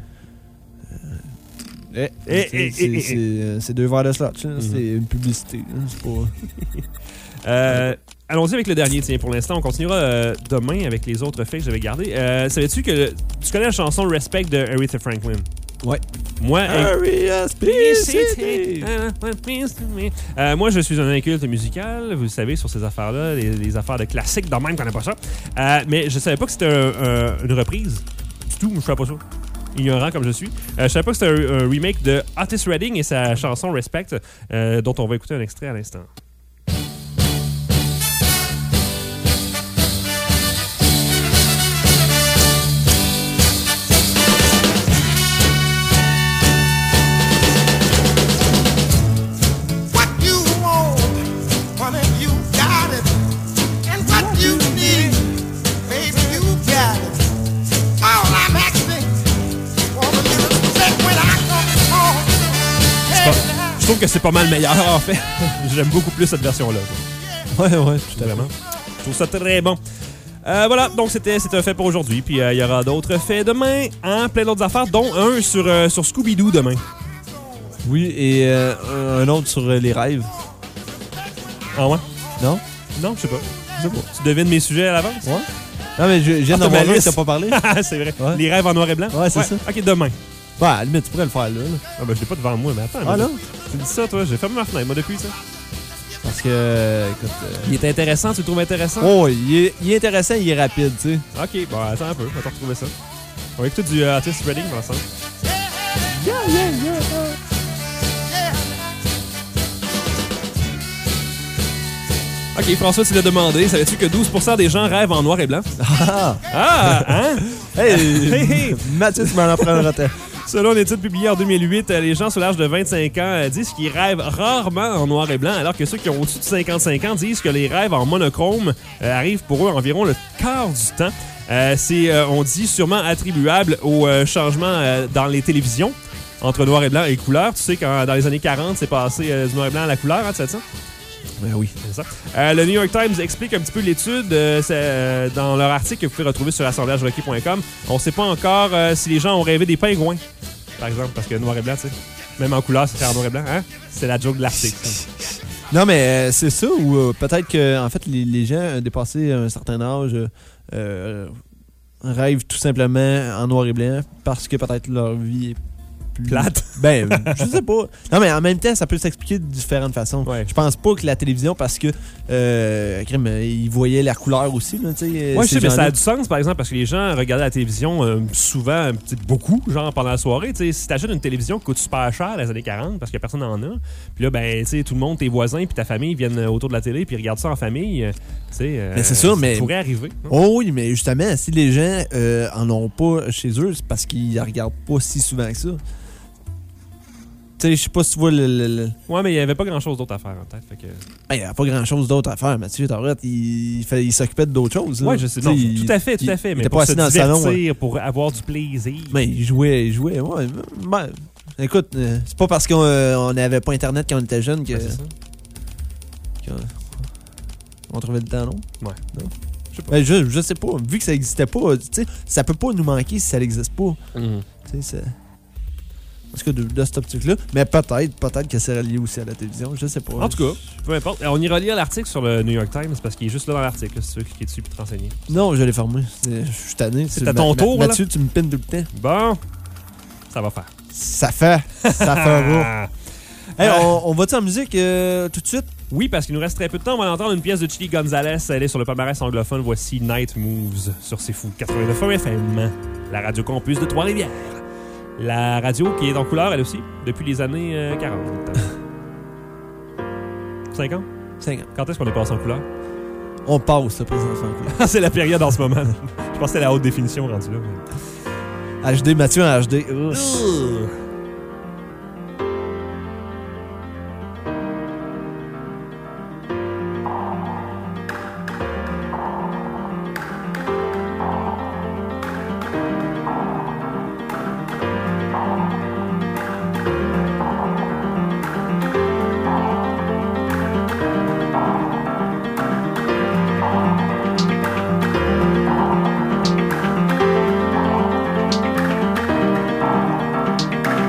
Eh, eh, c'est, eh, c'est, eh, c'est, c'est, c'est deux verres de slot, mm-hmm. C'est une publicité. Hein, c'est pas... euh, allons-y avec le dernier, tiens, pour l'instant. On continuera euh, demain avec les autres faits que j'avais gardés. Euh, savais-tu que le, tu connais la chanson Respect de Aretha Franklin? Ouais. Moi, euh, euh, moi, je suis un inculte musical, vous le savez, sur ces affaires-là, les, les affaires de classiques, de même qu'on n'a pas ça. Euh, mais je savais pas que c'était un, un, une reprise. Du tout, je savais pas ça. Ignorant comme je suis. Euh, je savais pas que c'était un, un remake de Otis Redding et sa chanson Respect, euh, dont on va écouter un extrait à l'instant. Je trouve que c'est pas mal meilleur, en fait. J'aime beaucoup plus cette version-là. Ouais, ouais, tout à fait. Je trouve ça très bon. Euh, voilà, donc c'était, c'était un fait pour aujourd'hui. Puis il euh, y aura d'autres faits demain, hein, plein d'autres affaires, dont un sur, euh, sur Scooby-Doo demain. Oui, et euh, un autre sur euh, les rêves. Ah ouais? Non? Non, je sais pas. Je sais pas. Tu devines mes sujets à l'avance? Ouais. Non, mais je viens d'en voir un, t'as pas parlé. C'est vrai. Ouais. Les rêves en noir et blanc? Ouais, c'est ouais. ça. Ok, demain. Ouais, à la limite, tu pourrais le faire là. là. Ah, ben, je l'ai pas devant moi, mais attends. Ah, mais non? Tu dis ça, toi? J'ai fermé ma fenêtre, moi, depuis, ça. Parce que, euh, écoute... Euh... Il est intéressant, tu le trouves intéressant? Oh, il est, il est intéressant, il est rapide, tu sais. Ok, bon, attends un peu, on va te retrouver ça. On va écouter du uh, Otis Redding ensemble. Yeah, yeah, yeah. Ok, François, tu l'as demandé. Savais-tu que douze pour cent des gens rêvent en noir et blanc? Ah! Ah! Hein? Hey! hey, hey. Mathieu, tu m'en apprendras. Selon une étude publiée en deux mille huit, les gens sous l'âge de vingt-cinq ans disent qu'ils rêvent rarement en noir et blanc, alors que ceux qui ont au-dessus de cinquante-cinq ans disent que les rêves en monochrome euh, arrivent pour eux environ le quart du temps. Euh, c'est, euh, on dit, sûrement attribuable au euh, changement euh, dans les télévisions entre noir et blanc et couleur. Tu sais, quand dans les années quarante, c'est passé euh, du noir et blanc à la couleur, hein, tu sais ça? Ben oui. C'est ça. Euh, le New York Times explique un petit peu l'étude euh, euh, dans leur article que vous pouvez retrouver sur assemblage requis point com. On ne sait pas encore euh, si les gens ont rêvé des pingouins, par exemple, parce que noir et blanc, tu sais, même en couleur, c'est en noir et blanc, hein? C'est la joke de l'article. Non, mais euh, c'est ça, ou euh, peut-être que en fait, les, les gens dépassés un certain âge euh, rêvent tout simplement en noir et blanc parce que peut-être leur vie est plus... plate. Ben, je sais pas. Non, mais en même temps, ça peut s'expliquer de différentes façons. Ouais. Je pense pas que la télévision, parce que euh, crème, ils voyaient la couleur aussi. Là, ouais, je sais, mais ça a du sens, par exemple, parce que les gens regardaient la télévision euh, souvent, beaucoup, genre pendant la soirée. T'sais, si t'achètes une télévision qui coûte super cher dans les années quarante, parce que personne n'en a, puis là, ben, t'sais, tout le monde, tes voisins puis ta famille viennent autour de la télé puis regardent ça en famille. Euh, mais c'est ça, ça mais... pourrait arriver. Hein? Oh oui, mais justement, si les gens euh, en ont pas chez eux, c'est parce qu'ils la regardent pas si souvent que ça. Je sais pas si tu vois le, le, le... Ouais, mais il n'y avait pas grand-chose d'autre à faire en tête. Fait que... ben, il n'y avait pas grand-chose d'autre à faire. Mathieu, t'arrêtes, il, il, fait, il s'occupait d'autres choses. Oui, je sais. Non, il, tout à fait, tout à fait. Il, mais il pour pas se assis dans divertir, le salon, ouais. pour avoir du plaisir. Mais il jouait, il jouait. Ouais, ben, écoute, euh, c'est pas parce qu'on n'avait pas Internet quand on était jeune que... Ben, c'est ça. qu'on on trouvait le temps, non? Ouais. Non. Ben, je, je sais pas. Vu que ça existait pas, tu sais, ça peut pas nous manquer si ça n'existe pas. Mhm. Tu sais, c'est. En tout cas, de, de cette optique-là. Mais peut-être, peut-être que c'est relié aussi à la télévision. Je sais pas. En tout cas, peu importe. On ira lire l'article sur le New York Times parce qu'il est juste là dans l'article, si tu veux cliquer dessus et te renseigner. Non, je l'ai fermé. C'est- Je suis tanné. C'est à ton tour, là? Mathieu, tu me pines tout le temps. Bon, ça va faire. Ça fait. Ça fera. Hey, on, on va-tu en musique euh, tout de suite? Oui, parce qu'il nous reste très peu de temps. On va entendre une pièce de Chili Gonzalez. Elle est sur le palmarès anglophone. Voici Night Moves sur C'est Fou. quatre-vingt-neuf F M, la radio campus de Trois-Rivières. La radio qui est en couleur, elle aussi, depuis les années euh, quarante. cinquante? cinquante. Quand est-ce qu'on est passé en couleur? On passe, le président en couleur. C'est la période en ce moment. Je pensais à la haute définition rendue là. Mais... H D, Mathieu en H D. Ouh. Thank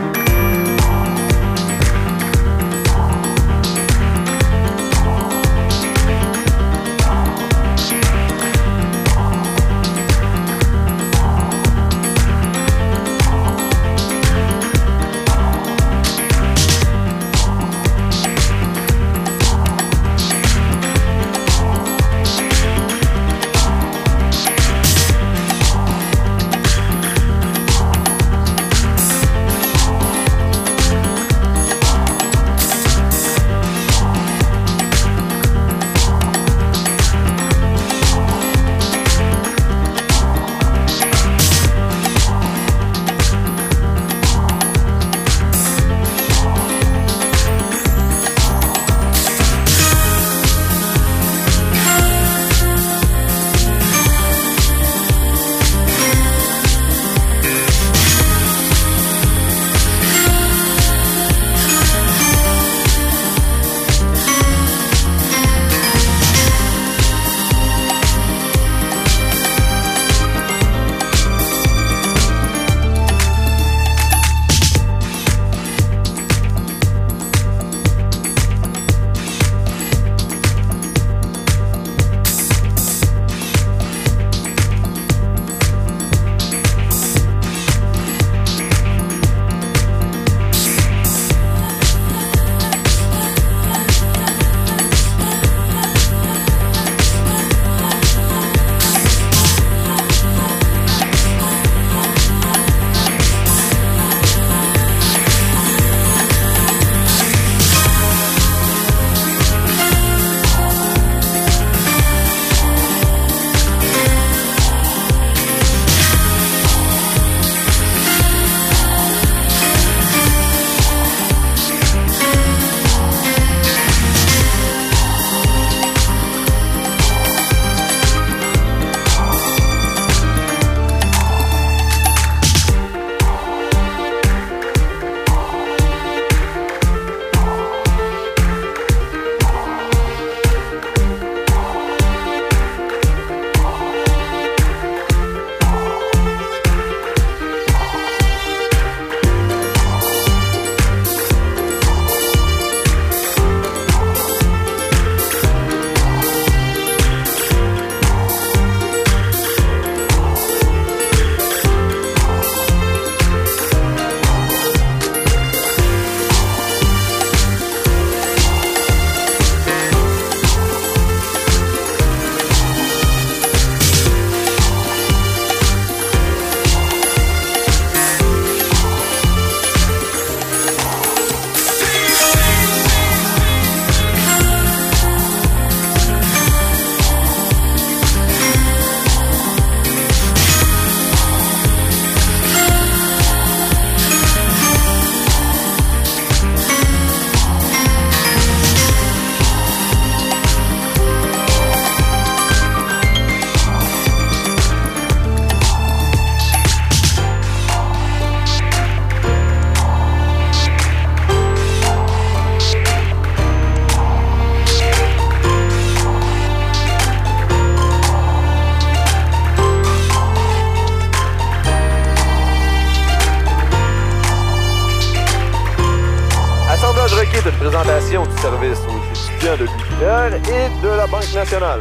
Rocky est une présentation du service aux étudiants de l'U Q R et de la Banque nationale.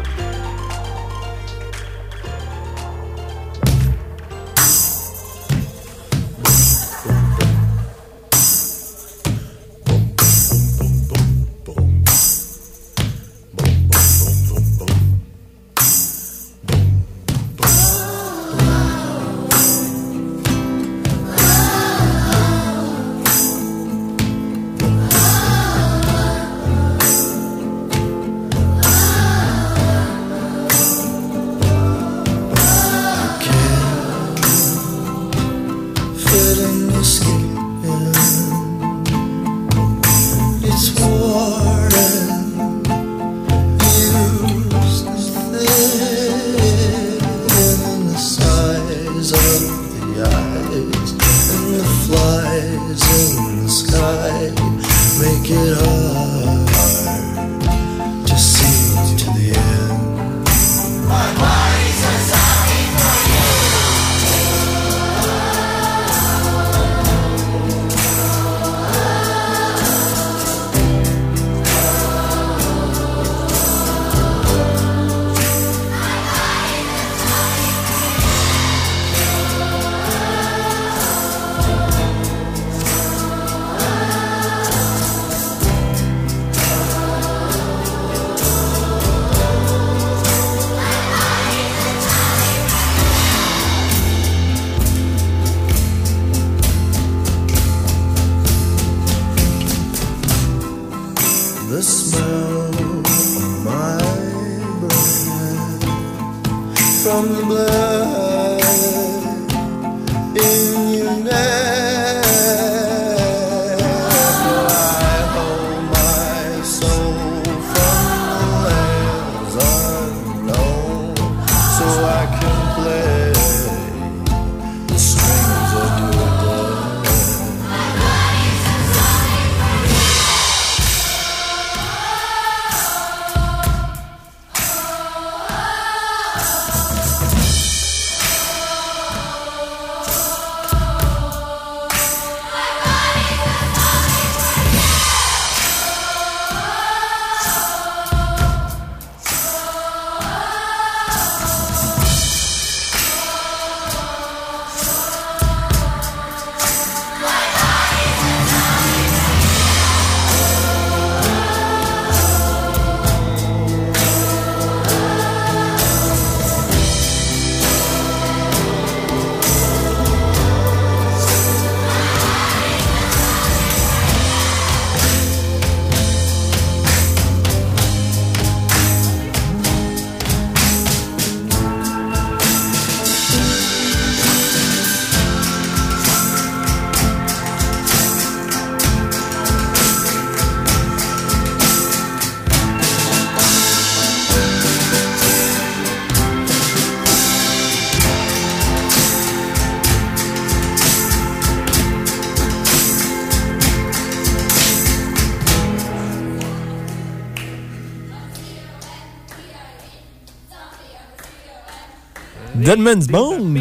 Dead Man's Bones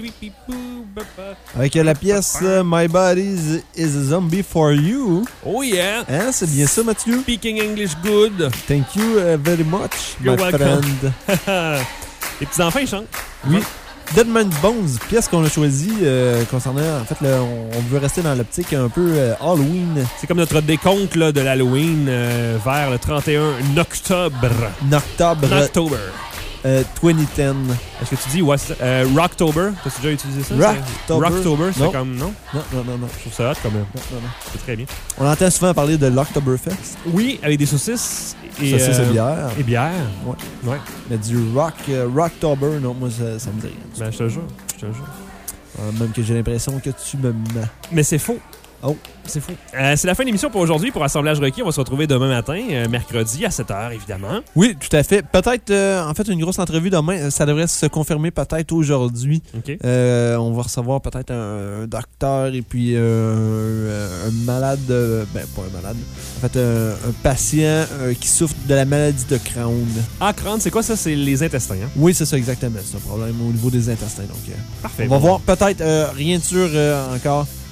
avec la pièce uh, My Body is a Zombie for You. Oh yeah! Hein, c'est bien ça, Mathieu? Speaking English good. Thank you uh, very much, You're my welcome. friend. Les petits-enfants, ils chantent. Oui. Dead Man's Bones, pièce qu'on a choisie euh, concernant... En fait, là, on, on veut rester dans l'optique un peu euh, Halloween. C'est comme notre décompte là, de l'Halloween euh, vers le trente et un octobre. Octobre. October. Euh, deux mille dix. Est-ce que tu dis ouais, euh, Rocktober? T'as-tu déjà utilisé ça? Rocktober. Rocktober, c'est non. comme... Non? Non, non, non, non. Je trouve ça hot quand même. Non, non, non. C'est très bien. On entend souvent parler de l'Octoberfest. Oui, avec des saucisses. Et, saucisses euh, et bière. Et bière. Ouais. Ouais. Mais du rock, euh, Rocktober, non, moi, ça, ça me dit rien. Ben, je te jure. Je te jure. Euh, même que j'ai l'impression que tu me mens. Mais c'est faux. Oh. C'est fou. Euh, c'est la fin de l'émission pour aujourd'hui. Pour Assemblage Rocky, on va se retrouver demain matin, euh, mercredi à sept heures, évidemment. Oui, tout à fait. Peut-être, euh, en fait, une grosse entrevue demain. Ça devrait se confirmer peut-être aujourd'hui. Okay. Euh, on va recevoir peut-être un, un docteur et puis euh, un, un malade. Euh, ben, pas un malade. En fait, un, un patient euh, qui souffre de la maladie de Crohn. Ah, Crohn, c'est quoi ça? C'est les intestins, hein? Oui, c'est ça, exactement. C'est un problème au niveau des intestins. Donc, euh, Parfait. on va bon. voir peut-être, euh, rien de sûr euh, encore.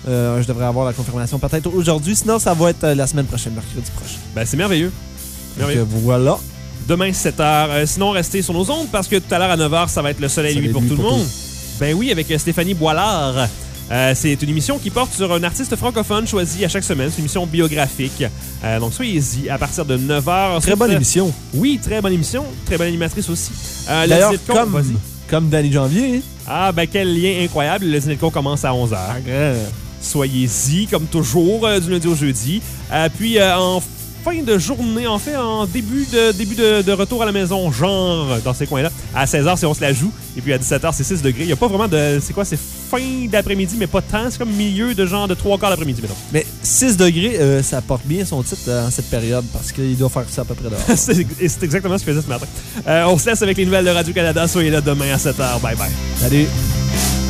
Euh, je devrais avoir la confirmation peut-être aujourd'hui. Sinon, ça va être euh, la semaine prochaine, mercredi prochain. Ben, c'est merveilleux. merveilleux. Donc, euh, voilà. Demain, sept heures. Euh, sinon, restez sur nos ondes parce que tout à l'heure, à neuf heures, ça va être le soleil, Soleil lui pour nuit tout le pour monde. Ben oui, avec euh, Stéphanie Boilard. Euh, c'est une émission qui porte sur un artiste francophone choisi à chaque semaine. C'est une émission biographique. Euh, donc, soyez-y à partir de neuf heures. Très bonne euh, émission. Oui, très bonne émission. Très bonne animatrice aussi. Euh, D'ailleurs, le Dîner de con, comme, vas-y. comme Danny Janvier. Hein? Ah, ben quel lien incroyable. Le Dîner de con commence à onze heures. Ah, Soyez-y, comme toujours, euh, du lundi au jeudi. Euh, puis, euh, en fin de journée, en fait, en début de début de, de retour à la maison, genre, dans ces coins-là, à seize heures, c'est on se la joue. Et puis, à dix-sept heures, c'est six degrés. Il n'y a pas vraiment de... C'est quoi? C'est fin d'après-midi, mais pas tant. C'est comme milieu de genre de trois quarts d'après-midi, mettons. Mais six degrés, euh, ça porte bien son titre euh, en cette période parce qu'il doit faire ça à peu près dehors. c'est, c'est exactement ce que je faisais ce matin. Euh, on se laisse avec les nouvelles de Radio-Canada. Soyez là demain à sept heures. Bye bye. Salut.